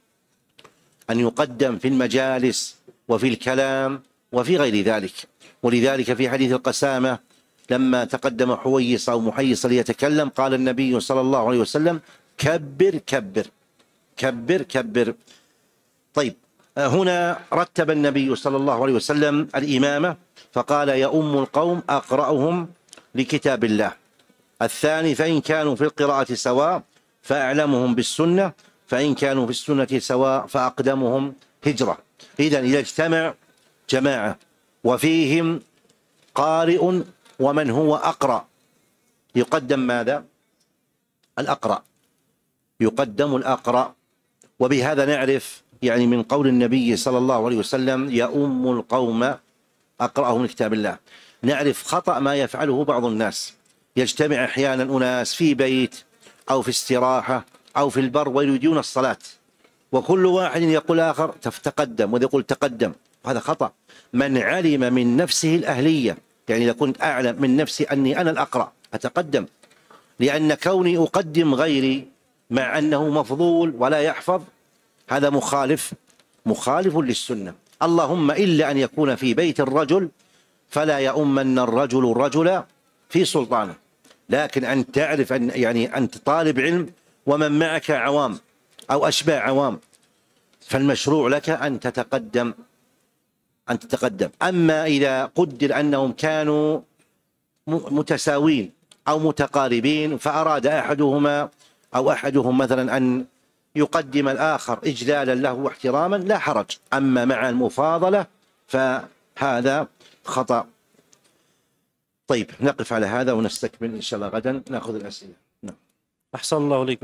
أن يقدم في المجالس وفي الكلام وفي غير ذلك. ولذلك في حديث القسامة لما تقدم حويص أو محيص ليتكلم قال النبي صلى الله عليه وسلم: كبر كبر كبر كبر. طيب، هنا رتب النبي صلى الله عليه وسلم الإمامة فقال: يؤم القوم أقرأهم لكتاب الله. الثاني: فإن كانوا في القراءة سواء فأعلمهم بالسنة، فإن كانوا في السنة سواء فأقدمهم هجرة. إذن إذا اجتمع جماعة وفيهم قارئ ومن هو أقرأ يقدم ماذا؟ الأقرأ، يقدم الأقرأ. وبهذا نعرف يعني من قول النبي صلى الله عليه وسلم: يؤم القوم أقرأهم لكتاب الله، نعرف خطأ ما يفعله بعض الناس. يجتمع أحيانا أناس في بيت أو في استراحة أو في البر ويريدون الصلاة، وكل واحد يقول آخر تقدم وذي يقول تقدم، وهذا خطأ. من علم من نفسه الأهلية، يعني إذا كنت أعلم من نفسي أني أنا الأقرأ أتقدم، لأن كوني أقدم غيري مع أنه مفضول ولا يحفظ هذا مخالف مخالف للسنة. اللهم إلا أن يكون في بيت الرجل فلا يؤمن الرجل الرجل في سلطانه، لكن أن تعرف أن يعني أنت طالب علم ومن معك عوام أو أشباه عوام، فالمشروع لك أن تتقدم أن تتقدم. أما إذا قدر أنهم كانوا متساوين أو متقاربين فأراد أحدهما أو أحدهم مثلا أن يقدم الآخر إجلالا له واحتراما لا حرج، أما مع المفاضلة فهذا خطأ. طيب نقف على هذا ونستكمل إن شاء الله غدا نأخذ الأسئلة. نعم. أحسن الله إليكم.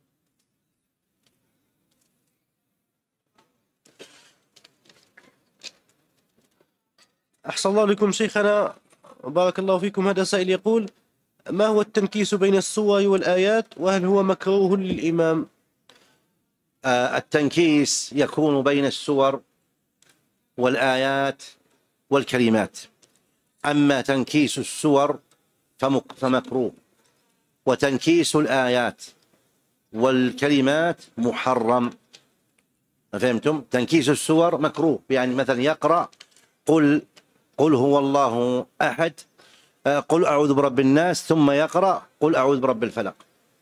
أحسن الله إليكم شيخنا بارك الله فيكم. هذا سائل يقول: ما هو التنكيس بين السور والآيات، وهل هو مكروه للإمام؟ آه التنكيس يكون بين السور والآيات والكلمات. أما تنكيس السور فمكروه، وتنكيس الآيات والكلمات محرم. فهمتم؟ تنكيس السور مكروه، يعني مثلا يقرأ قل قل هو الله أحد، قل أعوذ برب الناس، ثم يقرأ قل أعوذ برب الفلق،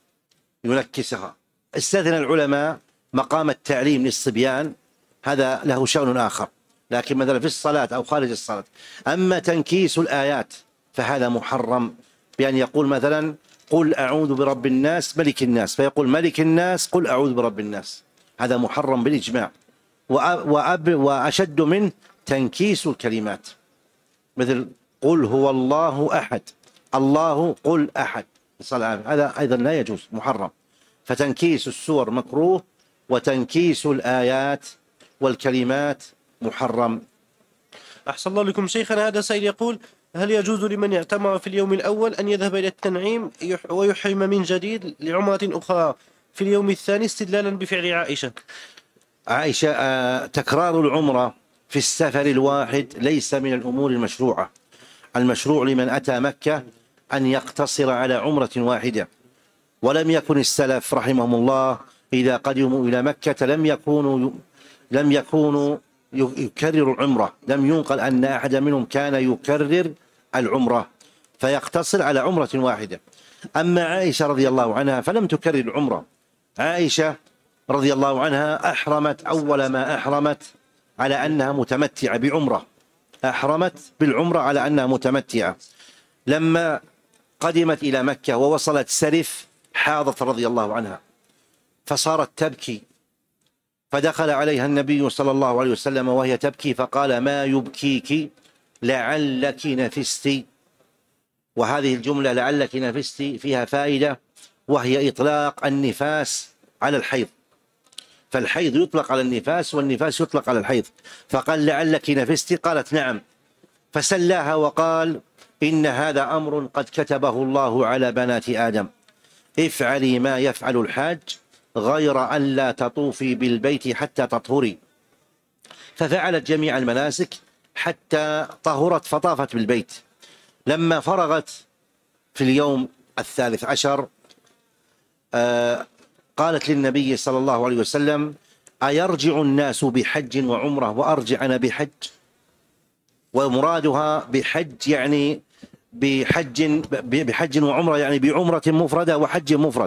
ينكسها. استثنى العلماء مقام التعليم للصبيان، هذا له شأن آخر، لكن مثلا في الصلاة أو خارج الصلاة. أما تنكيس الآيات فهذا محرم، بأن يقول مثلا قل أعوذ برب الناس ملك الناس، فيقول ملك الناس قل أعوذ برب الناس، هذا محرم بالإجماع. وأب وأشد منه تنكيس الكلمات، مثل قل هو الله أحد، الله قل أحد، هذا أيضا لا يجوز، محرم. فتنكيس السور مكروه، وتنكيس الآيات والكلمات محرم. أحسن الله لكم شيخنا. هذا سائل يقول: هل يجوز لمن اعتمر في اليوم الأول أن يذهب إلى التنعيم ويحرم من جديد لعمرة أخرى في اليوم الثاني استدلالا بفعل عائشة؟ عائشة آه تكرار العمرة في السفر الواحد ليس من الأمور المشروعة. المشروع لمن أتى مكة أن يقتصر على عمرة واحدة، ولم يكن السلف رحمهم الله إذا قدموا إلى مكة لم يكونوا لم يكونوا يكرروا العمرة، لم ينقل أن أحد منهم كان يكرر العمرة، فيقتصر على عمرة واحدة. أما عائشة رضي الله عنها فلم تكرر العمرة. عائشة رضي الله عنها أحرمت أول ما أحرمت على أنها متمتعة بعمرة، أحرمت بالعمرة على أنها متمتعة. لما قدمت إلى مكة ووصلت سرف حاضت رضي الله عنها، فصارت تبكي، فدخل عليها النبي صلى الله عليه وسلم وهي تبكي فقال: ما يبكيك؟ لعلك نفستي. وهذه الجملة لعلك نفستي فيها فائدة، وهي إطلاق النفاس على الحيض، فالحيض يطلق على النفاس والنفاس يطلق على الحيض. فقال: لعلك نفستي؟ قالت: نعم. فسلاها وقال: إن هذا أمر قد كتبه الله على بنات آدم، افعلي ما يفعل الحاج غير أن لا تطوفي بالبيت حتى تطهري. ففعلت جميع المناسك حتى طهرت فطافت بالبيت. لما فرغت في اليوم الثالث عشر آه قالت للنبي صلى الله عليه وسلم: أيرجع الناس بحج وعمرة وأرجع أنا بحج؟ ومرادها بحج يعني بحج بحج وعمرة، يعني بعمرة مفردة وحج مفرد،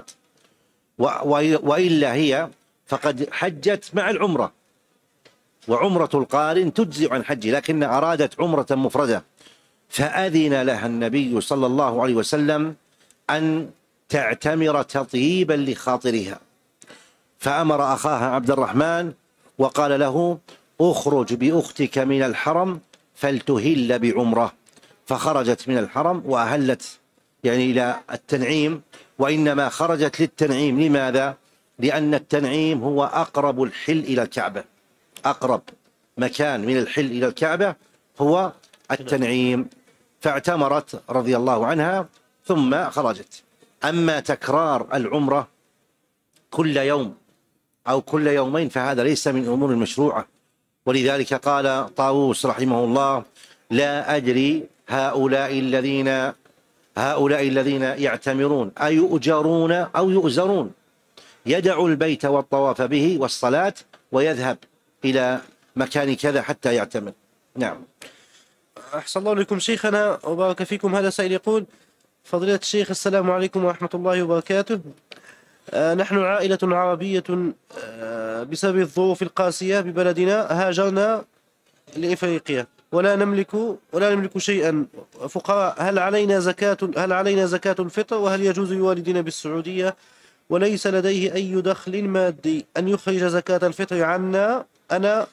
وإلا هي فقد حجت مع العمرة، وعمرة القارن تجزئ عن حجه، لكن أرادت عمرة مفردة. فأذن لها النبي صلى الله عليه وسلم أن تعتمر تطييبا لخاطرها، فأمر أخاها عبد الرحمن وقال له: اخرج بأختك من الحرم فلتهل بعمرة. فخرجت من الحرم وأهلت يعني إلى التنعيم، وإنما خرجت للتنعيم. لماذا؟ لأن التنعيم هو أقرب الحل إلى الكعبة، أقرب مكان من الحل إلى الكعبة هو التنعيم، فاعتمرت رضي الله عنها ثم خرجت. أما تكرار العمرة كل يوم أو كل يومين فهذا ليس من الأمور المشروعة. ولذلك قال طاووس رحمه الله: لا أدري هؤلاء الذين هؤلاء الذين يعتمرون أيؤجرون أو يؤزرون، يدعوا البيت والطواف به والصلاة ويذهب إلى مكان كذا حتى يعتمر. نعم. أحسن الله لكم شيخنا وبارك فيكم. هذا سائل يقول: فضيلة الشيخ، السلام عليكم ورحمة الله وبركاته. آه نحن عائلة عربية آه بسبب الظروف القاسية ببلدنا هاجرنا لإفريقيا ولا نملك ولا نملك شيئا، فقراء. هل علينا زكاة هل علينا زكاة الفطر؟ وهل يجوز لوالدنا بالسعودية وليس لديه أي دخل مادي أن يخرج زكاة الفطر عنا؟ أنا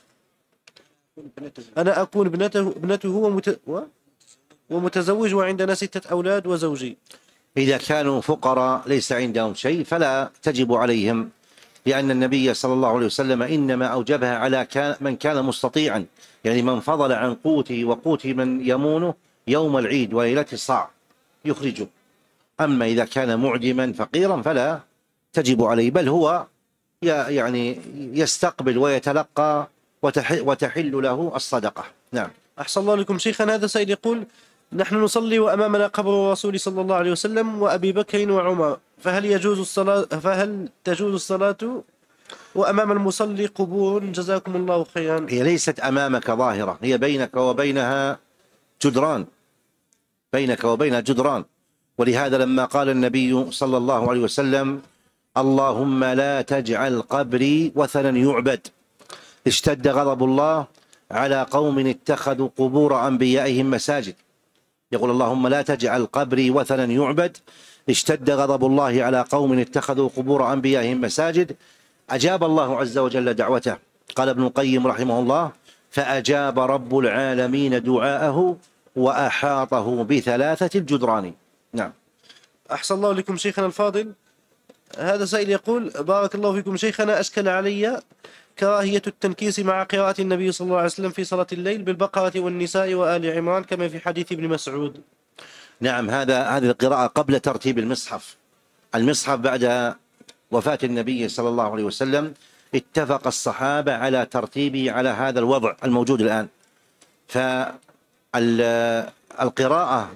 أنا أكون ابنته ابنته ومت... ومتزوج وعندنا ستة أولاد وزوجي. إذا كانوا فقراء ليس عندهم شيء فلا تجب عليهم، لأن النبي صلى الله عليه وسلم إنما أوجبها على من كان مستطيعا، يعني من فضل عن قوته وقوت من يمونه يوم العيد وليلة الصاع يخرجه. أما إذا كان معدما فقيرا فلا تجب عليه، بل هو يعني يستقبل ويتلقى وتحل له الصدقة. نعم. أحسن الله لكم شيخنا. هذا سائل يقول: نحن نصلي وأمامنا قبر الرسول صلى الله عليه وسلم وأبي بكر وعمر، فهل يجوز الصلاة فهل تجوز الصلاة وأمام المصلي قبور؟ جزاكم الله خيرا. هي ليست أمامك ظاهرة، هي بينك وبينها جدران، بينك وبينها جدران. ولهذا لما قال النبي صلى الله عليه وسلم: اللهم لا تجعل قبري وثنا يعبد، اشتد غضب الله على قوم اتخذوا قبور أنبيائهم مساجد. يقول: اللهم لا تجعل قبري وثنا يعبد، اشتد غضب الله على قوم اتخذوا قبور أنبيائهم مساجد. أجاب الله عز وجل دعوته. قال ابن القيم رحمه الله: فأجاب رب العالمين دعاءه وأحاطه بثلاثة الجدران. نعم. أحسن الله لكم شيخنا الفاضل. هذا سائل يقول: بارك الله فيكم شيخنا، أشكل علي كراهية التنكيس مع قراءة النبي صلى الله عليه وسلم في صلاة الليل بالبقرة والنساء وآل عمران كما في حديث ابن مسعود. نعم، هذا هذه القراءة قبل ترتيب المصحف. المصحف بعد وفاة النبي صلى الله عليه وسلم اتفق الصحابة على ترتيبه على هذا الوضع الموجود الآن. فالقراءة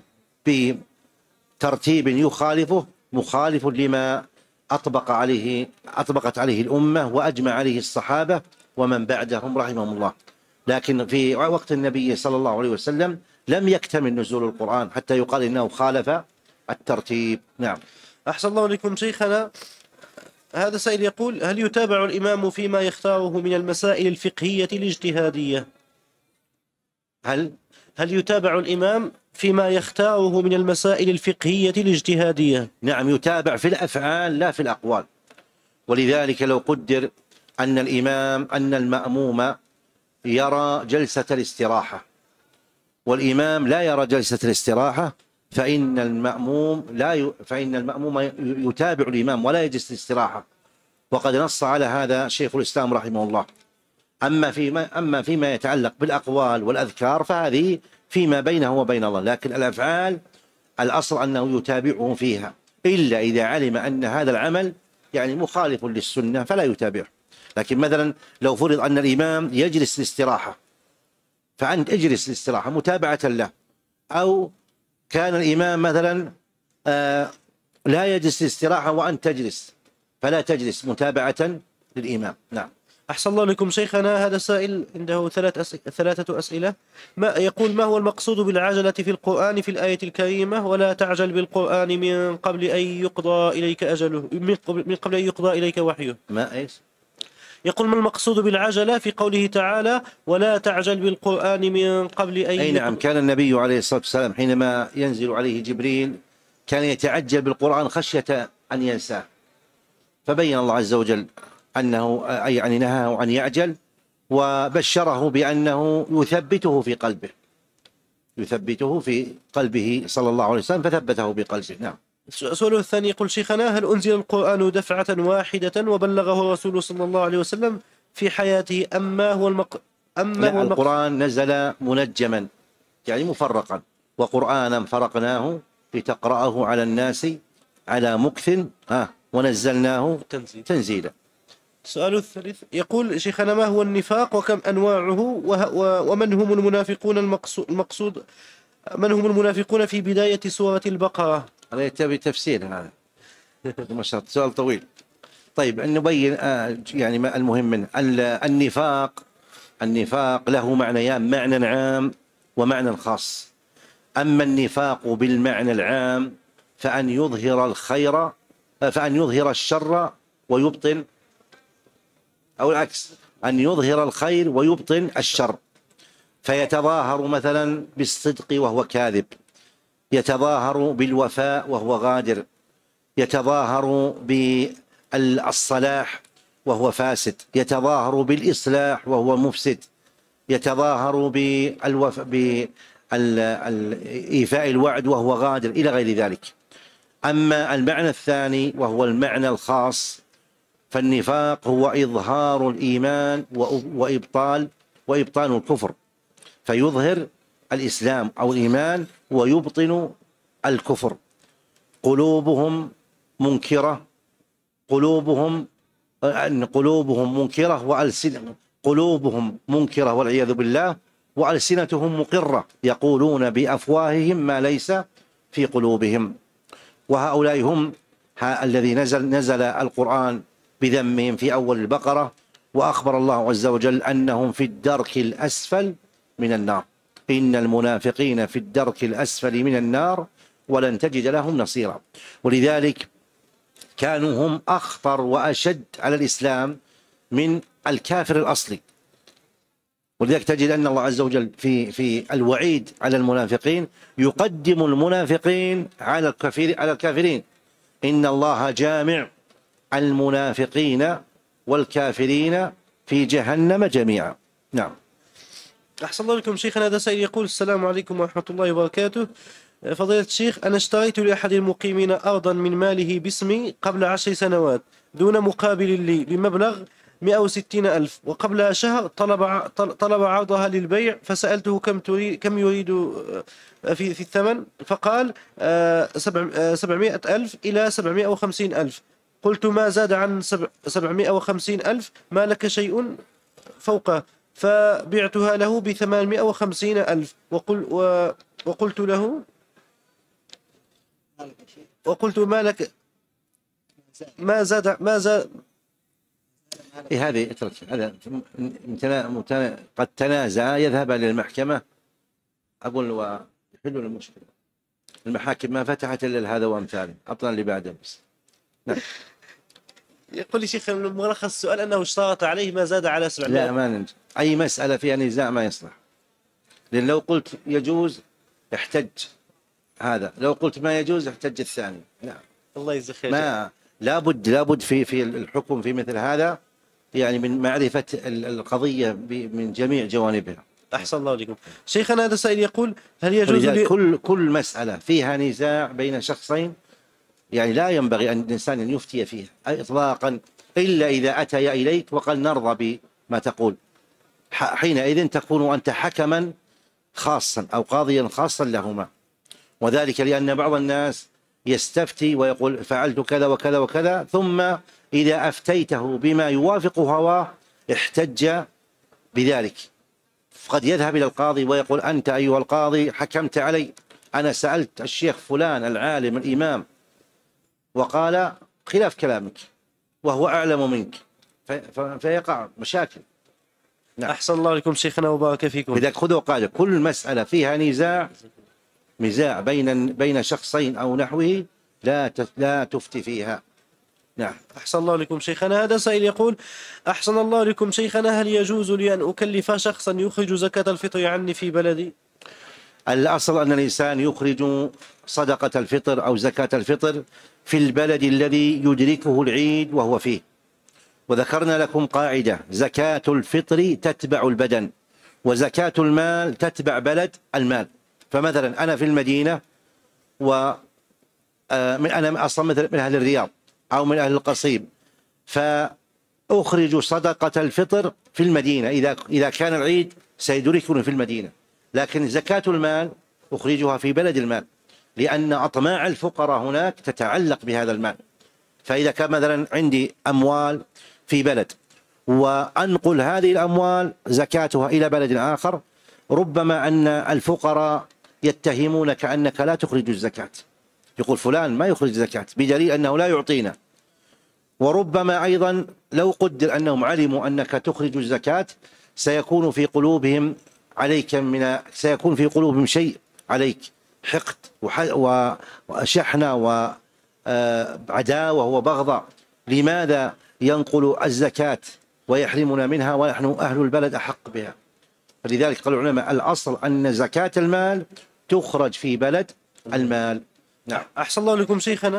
بترتيب يخالفه مخالف لما أطبق عليه أطبقت عليه الأمة وأجمع عليه الصحابة ومن بعدهم رحمهم الله. لكن في وقت النبي صلى الله عليه وسلم لم يكتمل نزول القرآن حتى يقال إنه خالف الترتيب. نعم. أحسن الله لكم شيخنا. هذا سائل يقول: هل يتابع الإمام فيما يختاره من المسائل الفقهية الاجتهادية؟ هل هل يتابع الإمام فيما يختاره من المسائل الفقهية الاجتهادية؟ نعم، يتابع في الأفعال لا في الأقوال. ولذلك لو قدر أن الإمام أن المأموم يرى جلسة الاستراحة والإمام لا يرى جلسة الاستراحة، فإن المأموم لا ي... فإن المأموم يتابع الإمام ولا يجلس الاستراحة، وقد نص على هذا شيخ الإسلام رحمه الله. أما فيما أما فيما يتعلق بالأقوال والأذكار فهذه فيما بينه وبين الله، لكن الأفعال الأصل أنه يتابعه فيها، إلا إذا علم أن هذا العمل يعني مخالف للسنة فلا يتابعه. لكن مثلا لو فرض أن الإمام يجلس الاستراحة فأنت اجلس الاستراحة متابعة له، أو كان الإمام مثلا آه لا يجلس الاستراحة وأنت تجلس فلا تجلس متابعة للإمام. نعم. أحسن الله لكم شيخنا. هذا سائل عنده ثلاث أس... ثلاثة أسئلة. ما يقول: ما هو المقصود بالعجلة في القرآن في الآية الكريمة: ولا تعجل بالقرآن من قبل أن يقضى إليك أجله من قبل, من قبل أن يقضى إليك وحيه؟ ما إيش؟ يقول: ما المقصود بالعجلة في قوله تعالى: ولا تعجل بالقرآن من قبل أن أي نعم، كان النبي عليه الصلاة والسلام حينما ينزل عليه جبريل كان يتعجل بالقرآن خشية أن ينساه، فبين الله عز وجل أنه أي يعني نهاه أن يعجل، وبشره بأنه يثبته في قلبه يثبته في قلبه صلى الله عليه وسلم فثبته بقلبه. نعم. السؤال الثاني يقول: شيخنا، هل أنزل القرآن دفعة واحدة وبلغه الرسول صلى الله عليه وسلم في حياته، أما هو المق... أما هو المق... القرآن نزل منجما يعني مفرقا، وقرآنا فرقناه لتقرأه على الناس على مكث ها ونزلناه تنزيل. تنزيلا. السؤال الثالث يقول: شيخنا، ما هو النفاق وكم أنواعه وه... ومن هم المنافقون المقصود... المقصود من هم المنافقون في بداية سورة البقرة؟ هذا يتبع تفسير، هذا ما شاء الله سؤال طويل. طيب نبين يعني المهم منه النفاق. النفاق له معنيان، معنى عام ومعنى خاص. أما النفاق بالمعنى العام فأن يظهر الخير فأن يظهر الشر ويبطن، أو العكس، أن يظهر الخير ويبطن الشر، فيتظاهر مثلا بالصدق وهو كاذب، يتظاهر بالوفاء وهو غادر، يتظاهر بالصلاح وهو فاسد، يتظاهر بالإصلاح وهو مفسد، يتظاهر بإيفاء الوعد وهو غادر، إلى غير ذلك. أما المعنى الثاني وهو المعنى الخاص فالنفاق هو إظهار الإيمان وإبطال وإبطال الكفر، فيظهر الإسلام أو الإيمان ويبطن الكفر. قلوبهم منكرة قلوبهم أن قلوبهم منكرة وألسنة قلوبهم منكرة والعياذ بالله، وألسنتهم مقرة يقولون بأفواههم ما ليس في قلوبهم. وهؤلاء هم الذي نزل نزل القرآن بذمهم في أول البقرة، وأخبر الله عز وجل أنهم في الدرك الأسفل من النار، إن المنافقين في الدرك الأسفل من النار ولن تجد لهم نصيرا. ولذلك كانوا هم أخطر وأشد على الإسلام من الكافر الأصلي. ولذلك تجد أن الله عز وجل في في الوعيد على المنافقين يقدم المنافقين على الكافرين على الكافرين إن الله جامع المنافقين والكافرين في جهنم جميعا. نعم. أحسن الله بكم شيخنا. هذا سائل يقول: السلام عليكم ورحمة الله وبركاته. فضيلة الشيخ، أنا اشتريت لأحد المقيمين أرضا من ماله باسمي قبل عشر سنوات دون مقابل لي بمبلغ مئة وستين ألف، وقبل شهر طلب طلب عرضها للبيع، فسألته كم تريد كم يريد في في الثمن، فقال سبعمائة ألف إلى سبعمائة وخمسين ألف. قلت: ما زاد عن سبعمائة وخمسين ألف ما لك شيء فوقه، فبعتها له بثمانمائة وخمسين ألف، وقل وقلت له وقلت ما لك ما زاد ما زاد إيه هذه اترك هذا متنا... قد تنازع يذهب للمحكمة، أقول ويحلوا المشكلة. المحاكم ما فتحت إلا لهذا وأمثاله، أطلع اللي بعده بس. نعم. يقول لي شيخ ملخص السؤال أنه اشترط عليه ما زاد على سبعمائة. لا، ما ننجح. أي مسألة فيها نزاع ما يصلح، لأن لو قلت يجوز احتج هذا، لو قلت ما يجوز احتج الثاني. نعم. الله يجزاك خير. ما لابد لابد في في الحكم في مثل هذا يعني من معرفة القضية من جميع جوانبها. أحسن الله عليكم شيخنا. هذا سائل يقول: هل يجوز لي... كل كل مسألة فيها نزاع بين شخصين يعني لا ينبغي أن الإنسان أن يفتي فيها إطلاقا إلا إذا أتي إليك وقال نرضى بما تقول، حينئذ تكون أنت حكما خاصا أو قاضيا خاصا لهما. وذلك لأن بعض الناس يستفتي ويقول فعلت كذا وكذا وكذا، ثم إذا أفتيته بما يوافق هواه احتج بذلك، قد يذهب إلى القاضي ويقول أنت أيها القاضي حكمت علي، أنا سألت الشيخ فلان العالم الإمام وقال خلاف كلامك وهو أعلم منك، فيقع مشاكل. نعم. أحسن الله عليكم شيخنا وبارك فيكم. لذلك خذوا قاعدة: كل مسألة فيها نزاع نزاع بين بين شخصين أو نحوه لا لا تفتي فيها. نعم. أحسن الله لكم شيخنا. هذا سائل يقول: أحسن الله لكم شيخنا، هل يجوز لي أن أكلف شخصا يخرج زكاة الفطر عني في بلدي؟ الأصل أن الإنسان يخرج صدقة الفطر أو زكاة الفطر في البلد الذي يدركه العيد وهو فيه. وذكرنا لكم قاعدة: زكاة الفطر تتبع البدن، وزكاة المال تتبع بلد المال. فمثلا أنا في المدينة و أنا أصلا مثل من أهل الرياض أو من أهل القصيم، فأخرج صدقة الفطر في المدينة إذا إذا كان العيد سيدركني في المدينة، لكن زكاة المال أخرجها في بلد المال، لأن أطماع الفقراء هناك تتعلق بهذا المال. فإذا كان مثلا عندي أموال في بلد وأنقل هذه الأموال زكاتها إلى بلد آخر، ربما أن الفقراء يتهمونك أنك لا تخرج الزكاة، يقول فلان ما يخرج زكاة بدليل أنه لا يعطينا. وربما أيضا لو قدر أنهم علموا أنك تخرج الزكاة سيكون في قلوبهم عليك من سيكون في قلوبهم شيء عليك، حقد وشحنة وعداوة وبغضاء. لماذا ينقل الزكاة ويحرمنا منها ونحن أهل البلد أحق بها؟ فلذلك قال العلماء الأصل أن زكاة المال تخرج في بلد المال. نعم. أحسن الله لكم شيخنا.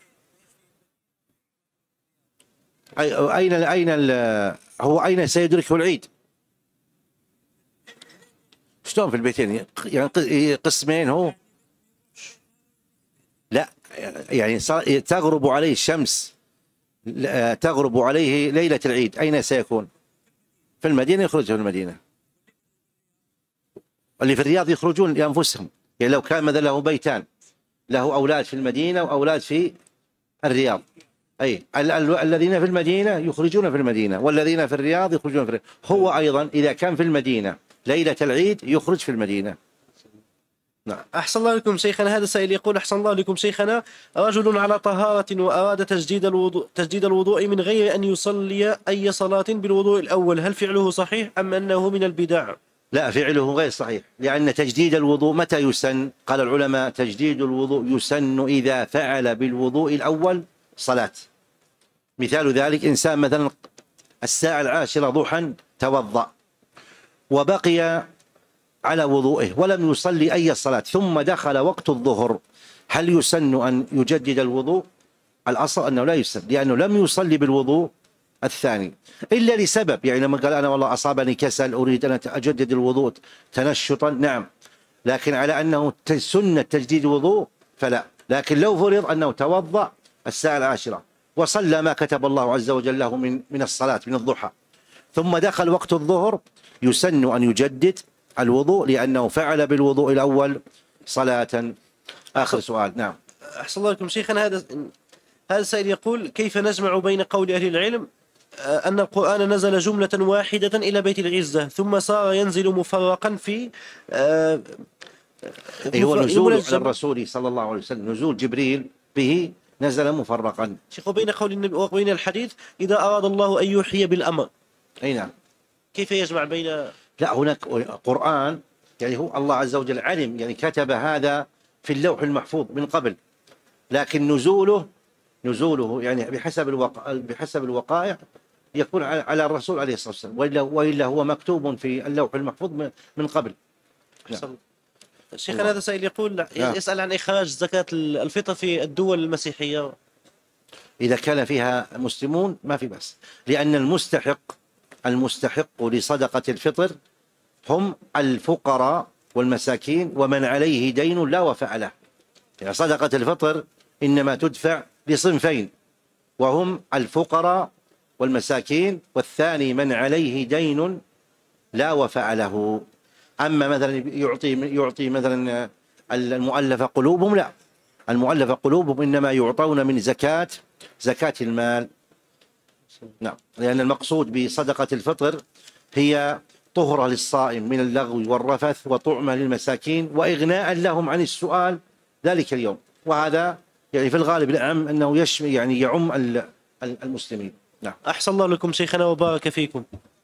أين أين هو أين سيدركه العيد؟ شلون في البيتين؟ يعني قسمين هو؟ لا يعني تغرب عليه الشمس، تغرب عليه ليلة العيد، أين سيكون؟ في المدينة، يخرج في المدينة. اللي في الرياض يخرجون لأنفسهم، يعني لو كان مثلا له بيتان، له أولاد في المدينة وأولاد في الرياض، أي ال ال الذين في المدينة يخرجون في المدينة، والذين في الرياض يخرجون في الرياض. هو أيضا إذا كان في المدينة ليلة العيد يخرج في المدينة. نعم. أحسن الله لكم شيخنا. هذا سائل يقول: أحسن الله لكم شيخنا، رجل على طهارة وأراد تجديد الوضوء تجديد الوضوء من غير أن يصلي أي صلاة بالوضوء الأول، هل فعله صحيح أم أنه من البدع؟ لا، فعله غير صحيح، لأن تجديد الوضوء متى يسن؟ قال العلماء: تجديد الوضوء يسن إذا فعل بالوضوء الأول صلاة. مثال ذلك إنسان مثلا الساعة العاشرة ضحى توضأ وبقي على وضوئه ولم يصلي أي صلاة، ثم دخل وقت الظهر، هل يسن أن يجدد الوضوء؟ الأصل أنه لا يسن، لأنه لم يصلي بالوضوء الثاني إلا لسبب، يعني لما قال أنا والله أصابني كسل أريد أن أجدد الوضوء تنشطا، نعم، لكن على أنه سنة تجديد الوضوء فلا. لكن لو فرض أنه توضأ الساعة العاشرة وصلى ما كتب الله عز وجل له من من الصلاة من الضحى، ثم دخل وقت الظهر، يسن أن يجدد الوضوء لأنه فعل بالوضوء الأول صلاة. آخر سؤال. نعم. أحسن الله لكم شيخنا. هذا هذا السائل يقول: كيف نجمع بين قول أهل العلم أن القرآن نزل جملة واحدة إلى بيت العزة ثم صار ينزل مفرقا في آه أي هو نزول على الرسول صلى الله عليه وسلم، نزول جبريل به نزل مفرقا. شيخ، وبين قول النبي وبين الحديث إذا أراد الله أن يوحي بالأمر. أي نعم. كيف يجمع بين؟ لا، هناك قرآن يعني هو الله عز وجل علم، يعني كتب هذا في اللوح المحفوظ من قبل، لكن نزوله نزوله يعني بحسب الوقائع بحسب الوقائع يكون على الرسول عليه الصلاة والسلام، وإلا وإلا هو مكتوب في اللوح المحفوظ من قبل. نعم. شيخنا، هذا سائل يقول يسأل عن إخراج زكاة الفطر في الدول المسيحية. إذا كان فيها مسلمون ما في بأس، لأن المستحق المستحق لصدقة الفطر هم الفقراء والمساكين ومن عليه دين لا وفاء له. يعني صدقة الفطر إنما تدفع لصنفين، وهم الفقراء والمساكين، والثاني من عليه دين لا وفاء له. أما مثلا يعطي يعطي مثلا المؤلفة قلوبهم، لا، المؤلفة قلوبهم إنما يعطون من زكاة زكاة المال. نعم، لأن المقصود بصدقة الفطر هي طهرة للصائم من اللغو والرفث، وطعمة للمساكين، وإغناء لهم عن السؤال ذلك اليوم. وهذا يعني في الغالب العام أنه يشمل يعني يعم المسلمين. نعم. أحسن الله لكم شيخنا وبارك فيكم.